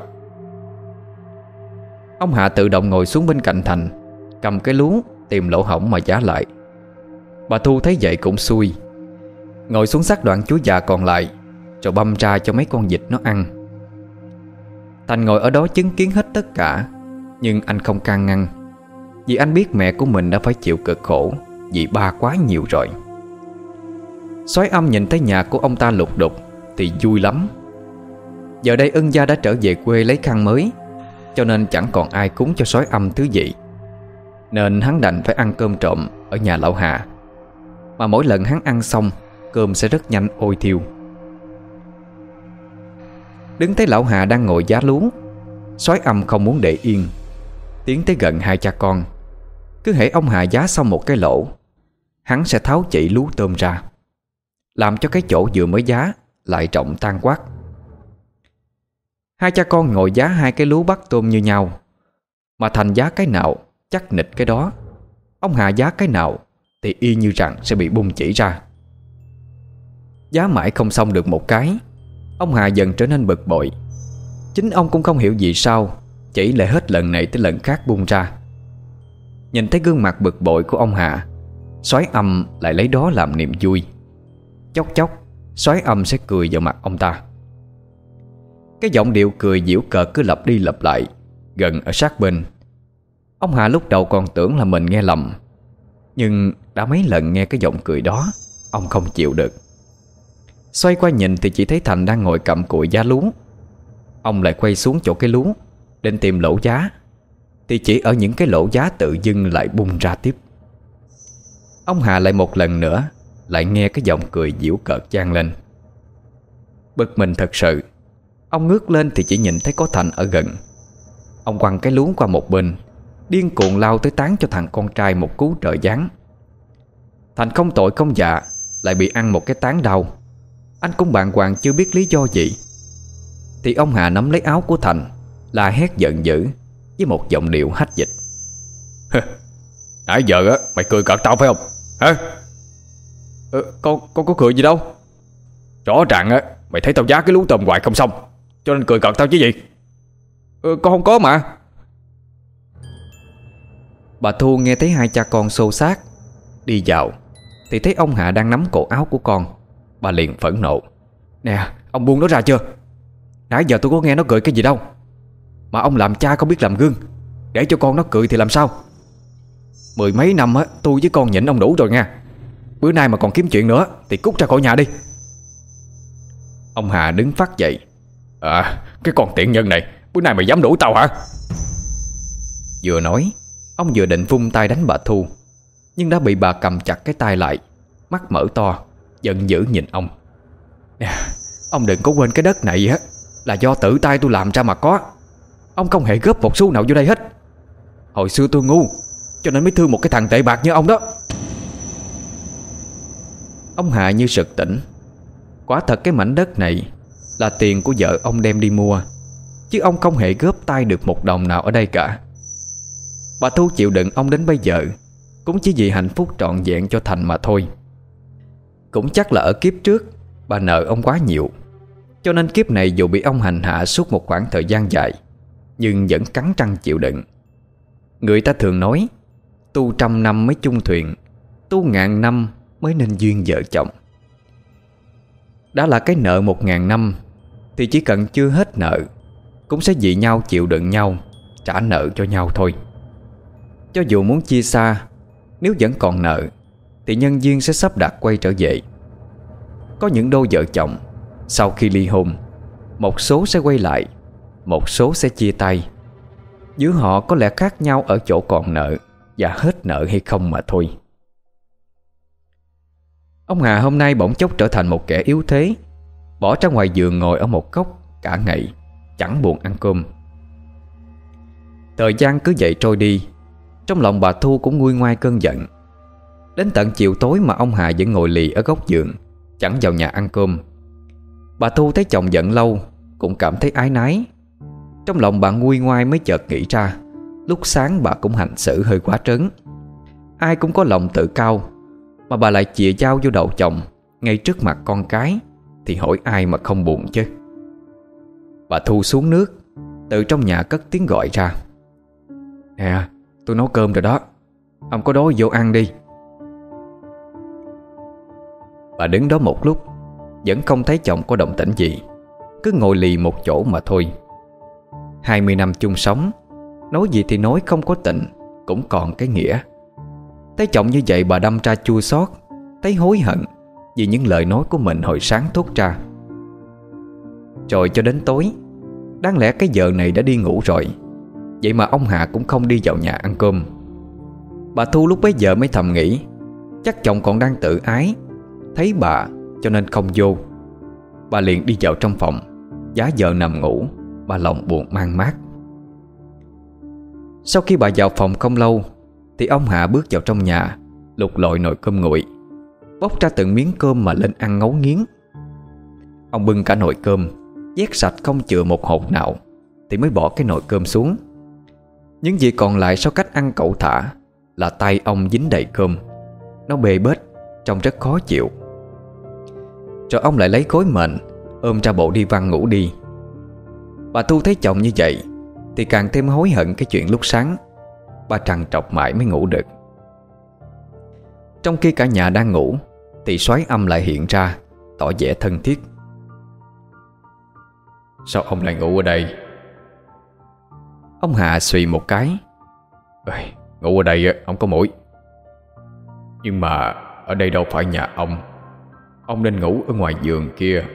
Ông Hạ tự động ngồi xuống bên cạnh Thành, cầm cái lú tìm lỗ hổng mà giá lại. Bà Thu thấy vậy cũng xui, ngồi xuống xắt đoạn chuối già còn lại, rồi băm ra cho mấy con vịt nó ăn. Thành ngồi ở đó chứng kiến hết tất cả, nhưng anh không can ngăn, vì anh biết mẹ của mình đã phải chịu cực khổ vì ba quá nhiều rồi. Soái Âm nhìn thấy nhà của ông ta lục đục thì vui lắm. Giờ đây Ân gia đã trở về quê lấy khăn mới, cho nên chẳng còn ai cúng cho Soái Âm thứ gì, nên hắn đành phải ăn cơm trộm ở nhà lão Hà. Mà mỗi lần hắn ăn xong, cơm sẽ rất nhanh ôi thiêu. Đứng thấy lão Hà đang ngồi giá lú, Soái Âm không muốn để yên, tiến tới gần hai cha con. Cứ hễ ông Hà giá xong một cái lỗ, hắn sẽ tháo chỉ lú tôm ra, làm cho cái chỗ vừa mới giá lại rộng tan quát. Hai cha con ngồi giá hai cái lú bắt tôm như nhau, mà Thành giá cái nào chắc nịch cái đó, ông Hà giá cái nào thì y như rằng sẽ bị bung chỉ ra. Giá mãi không xong được một cái, ông Hà dần trở nên bực bội. Chính ông cũng không hiểu vì sao chỉ lại hết lần này tới lần khác bung ra. Nhìn thấy gương mặt bực bội của ông Hà, Soái Âm lại lấy đó làm niềm vui. Chốc chốc Soái Âm sẽ cười vào mặt ông ta. Cái giọng điệu cười giễu cợt cứ lặp đi lặp lại, gần ở sát bên. Ông Hà lúc đầu còn tưởng là mình nghe lầm, nhưng đã mấy lần nghe cái giọng cười đó, ông không chịu được. Xoay qua nhìn thì chỉ thấy Thành đang ngồi cặm cụi giá lúa. Ông lại quay xuống chỗ cái lúa định tìm lỗ giá, thì chỉ ở những cái lỗ giá tự dưng lại bung ra tiếp. Ông Hà lại một lần nữa lại nghe cái giọng cười giễu cợt vang lên. Bực mình thật sự, ông ngước lên thì chỉ nhìn thấy có Thành ở gần. Ông quăng cái lúa qua một bên, điên cuồng lao tới tán cho thằng con trai một cú trợ giáng. Thành không tội không dạ lại bị ăn một cái tán đau. Anh cũng bàng hoàng chưa biết lý do gì, thì ông Hà nắm lấy áo của Thành, la hét giận dữ với một giọng điệu hách dịch. Nãy giờ á mày cười cợt tao phải không hả? Con có cười gì đâu. Rõ ràng á mày thấy tao giá cái lú tôm hoài không xong, cho nên cười cợt tao chứ gì. Con không có mà. Bà Thu nghe thấy hai cha con xô xát đi vào thì thấy ông Hạ đang nắm cổ áo của con. Bà liền phẫn nộ. Nè, ông buông nó ra chưa? Nãy giờ tôi có nghe nó cười cái gì đâu. Mà ông làm cha không biết làm gương, để cho con nó cười thì làm sao? 10 mấy năm á, tôi với con nhịn ông đủ rồi nha. Bữa nay mà còn kiếm chuyện nữa thì cút ra khỏi nhà đi. Ông Hà đứng phát dậy. Cái con tiện nhân này, bữa nay mày dám đuổi tao hả? Vừa nói, ông vừa định vung tay đánh bà Thu, nhưng đã bị bà cầm chặt cái tay lại, mắt mở to, giận dữ nhìn ông. Nè, ông đừng có quên cái đất này á là do tự tay tôi làm ra mà có. Ông không hề góp một xu nào vô đây hết. Hồi xưa tôi ngu, cho nên mới thương một cái thằng tệ bạc như ông đó. Ông Hà như sực tỉnh. Quả thật cái mảnh đất này là tiền của vợ ông đem đi mua, chứ ông không hề góp tay được một đồng nào ở đây cả. Bà Thu chịu đựng ông đến bây giờ cũng chỉ vì hạnh phúc trọn vẹn cho Thành mà thôi. Cũng chắc là ở kiếp trước bà nợ ông quá nhiều, cho nên kiếp này dù bị ông hành hạ suốt một khoảng thời gian dài, nhưng vẫn cắn răng chịu đựng. Người ta thường nói tu 100 năm mới chung thuyền, tu 1000 năm mới nên duyên vợ chồng. Đã là cái nợ 1000 năm thì chỉ cần chưa hết nợ cũng sẽ vì nhau chịu đựng nhau, trả nợ cho nhau thôi. Cho dù muốn chia xa, nếu vẫn còn nợ thì nhân duyên sẽ sắp đặt quay trở về. Có những đôi vợ chồng sau khi ly hôn, một số sẽ quay lại, một số sẽ chia tay. Giữa họ có lẽ khác nhau ở chỗ còn nợ và hết nợ hay không mà thôi. Ông Hà hôm nay bỗng chốc trở thành một kẻ yếu thế, bỏ ra ngoài vườn ngồi ở một góc cả ngày, chẳng buồn ăn cơm. Thời gian cứ vậy trôi đi, trong lòng bà Thu cũng nguôi ngoai cơn giận. Đến tận chiều tối mà ông Hà vẫn ngồi lì ở góc vườn, chẳng vào nhà ăn cơm. Bà Thu thấy chồng giận lâu cũng cảm thấy áy náy. Trong lòng bà nguôi ngoai mới chợt nghĩ ra, lúc sáng bà cũng hành xử hơi quá trớn. Ai cũng có lòng tự cao, mà bà lại chìa dao vô đầu chồng ngay trước mặt con cái, thì hỏi ai mà không buồn chứ. Bà Thu xuống nước, từ trong nhà cất tiếng gọi ra. Nè, tôi nấu cơm rồi đó, ông có đói vô ăn đi. Bà đứng đó một lúc vẫn không thấy chồng có động tĩnh gì, cứ ngồi lì một chỗ mà thôi. 20 năm chung sống, nói gì thì nói không có tình, cũng còn cái nghĩa. Thấy chồng như vậy bà đâm ra chua xót, thấy hối hận vì những lời nói của mình hồi sáng thốt ra. Rồi cho đến tối, đáng lẽ cái giờ này đã đi ngủ rồi, vậy mà ông Hạ cũng không đi vào nhà ăn cơm. Bà Thu lúc bấy giờ mới thầm nghĩ, chắc chồng còn đang tự ái, thấy bà cho nên không vô. Bà liền đi vào trong phòng, giá vợ nằm ngủ, bà lòng buồn man mác. Sau khi bà vào phòng không lâu thì ông Hạ bước vào trong nhà, lục lọi nồi cơm nguội, bóc ra từng miếng cơm mà lên ăn ngấu nghiến. Ông bưng cả nồi cơm, vét sạch không chừa một hột nào, thì mới bỏ cái nồi cơm xuống. Những gì còn lại sau cách ăn cẩu thả là tay ông dính đầy cơm, nó bê bết, trông rất khó chịu. Rồi ông lại lấy gối mền ôm ra bộ đi văn ngủ đi. Bà Thu thấy chồng như vậy thì càng thêm hối hận cái chuyện lúc sáng. Bà trằn trọc mãi mới ngủ được. Trong khi cả nhà đang ngủ thì soái âm lại hiện ra, tỏ vẻ thân thiết. Sao ông lại ngủ ở đây? Ông Hà xùy một cái. Ngủ ở đây ông có muỗi. Nhưng mà ở đây đâu phải nhà ông nên ngủ ở ngoài giường kia.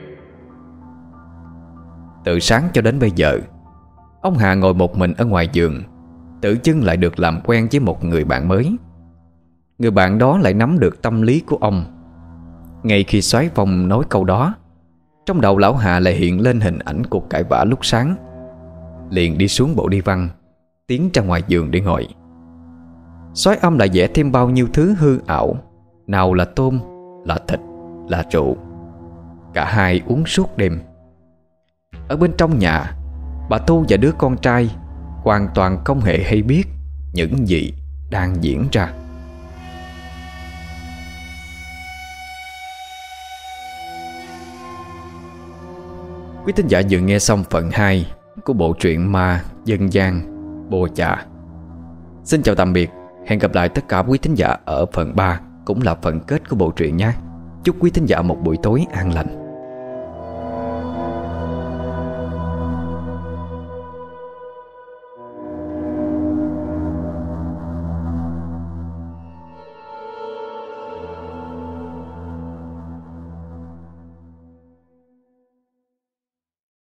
Từ sáng cho đến bây giờ, ông Hà ngồi một mình ở ngoài giường, tự dưng lại được làm quen với một người bạn mới. Người bạn đó lại nắm được tâm lý của ông. Ngay khi soái vong nói câu đó, trong đầu lão Hà lại hiện lên hình ảnh cuộc cãi vã lúc sáng. Liền đi xuống bộ đi văn, tiến ra ngoài giường để ngồi. Soái âm lại vẽ thêm bao nhiêu thứ hư ảo, nào là tôm, là thịt, là rượu. Cả hai uống suốt đêm. Ở bên trong nhà, bà Tu và đứa con trai hoàn toàn không hề hay biết những gì đang diễn ra. Quý thính giả vừa nghe xong phần 2 của bộ truyện ma dân gian Bồ Chà. Xin chào tạm biệt. Hẹn gặp lại tất cả quý thính giả ở phần 3, cũng là phần kết của bộ truyện nhé. Chúc quý thính giả một buổi tối an lành.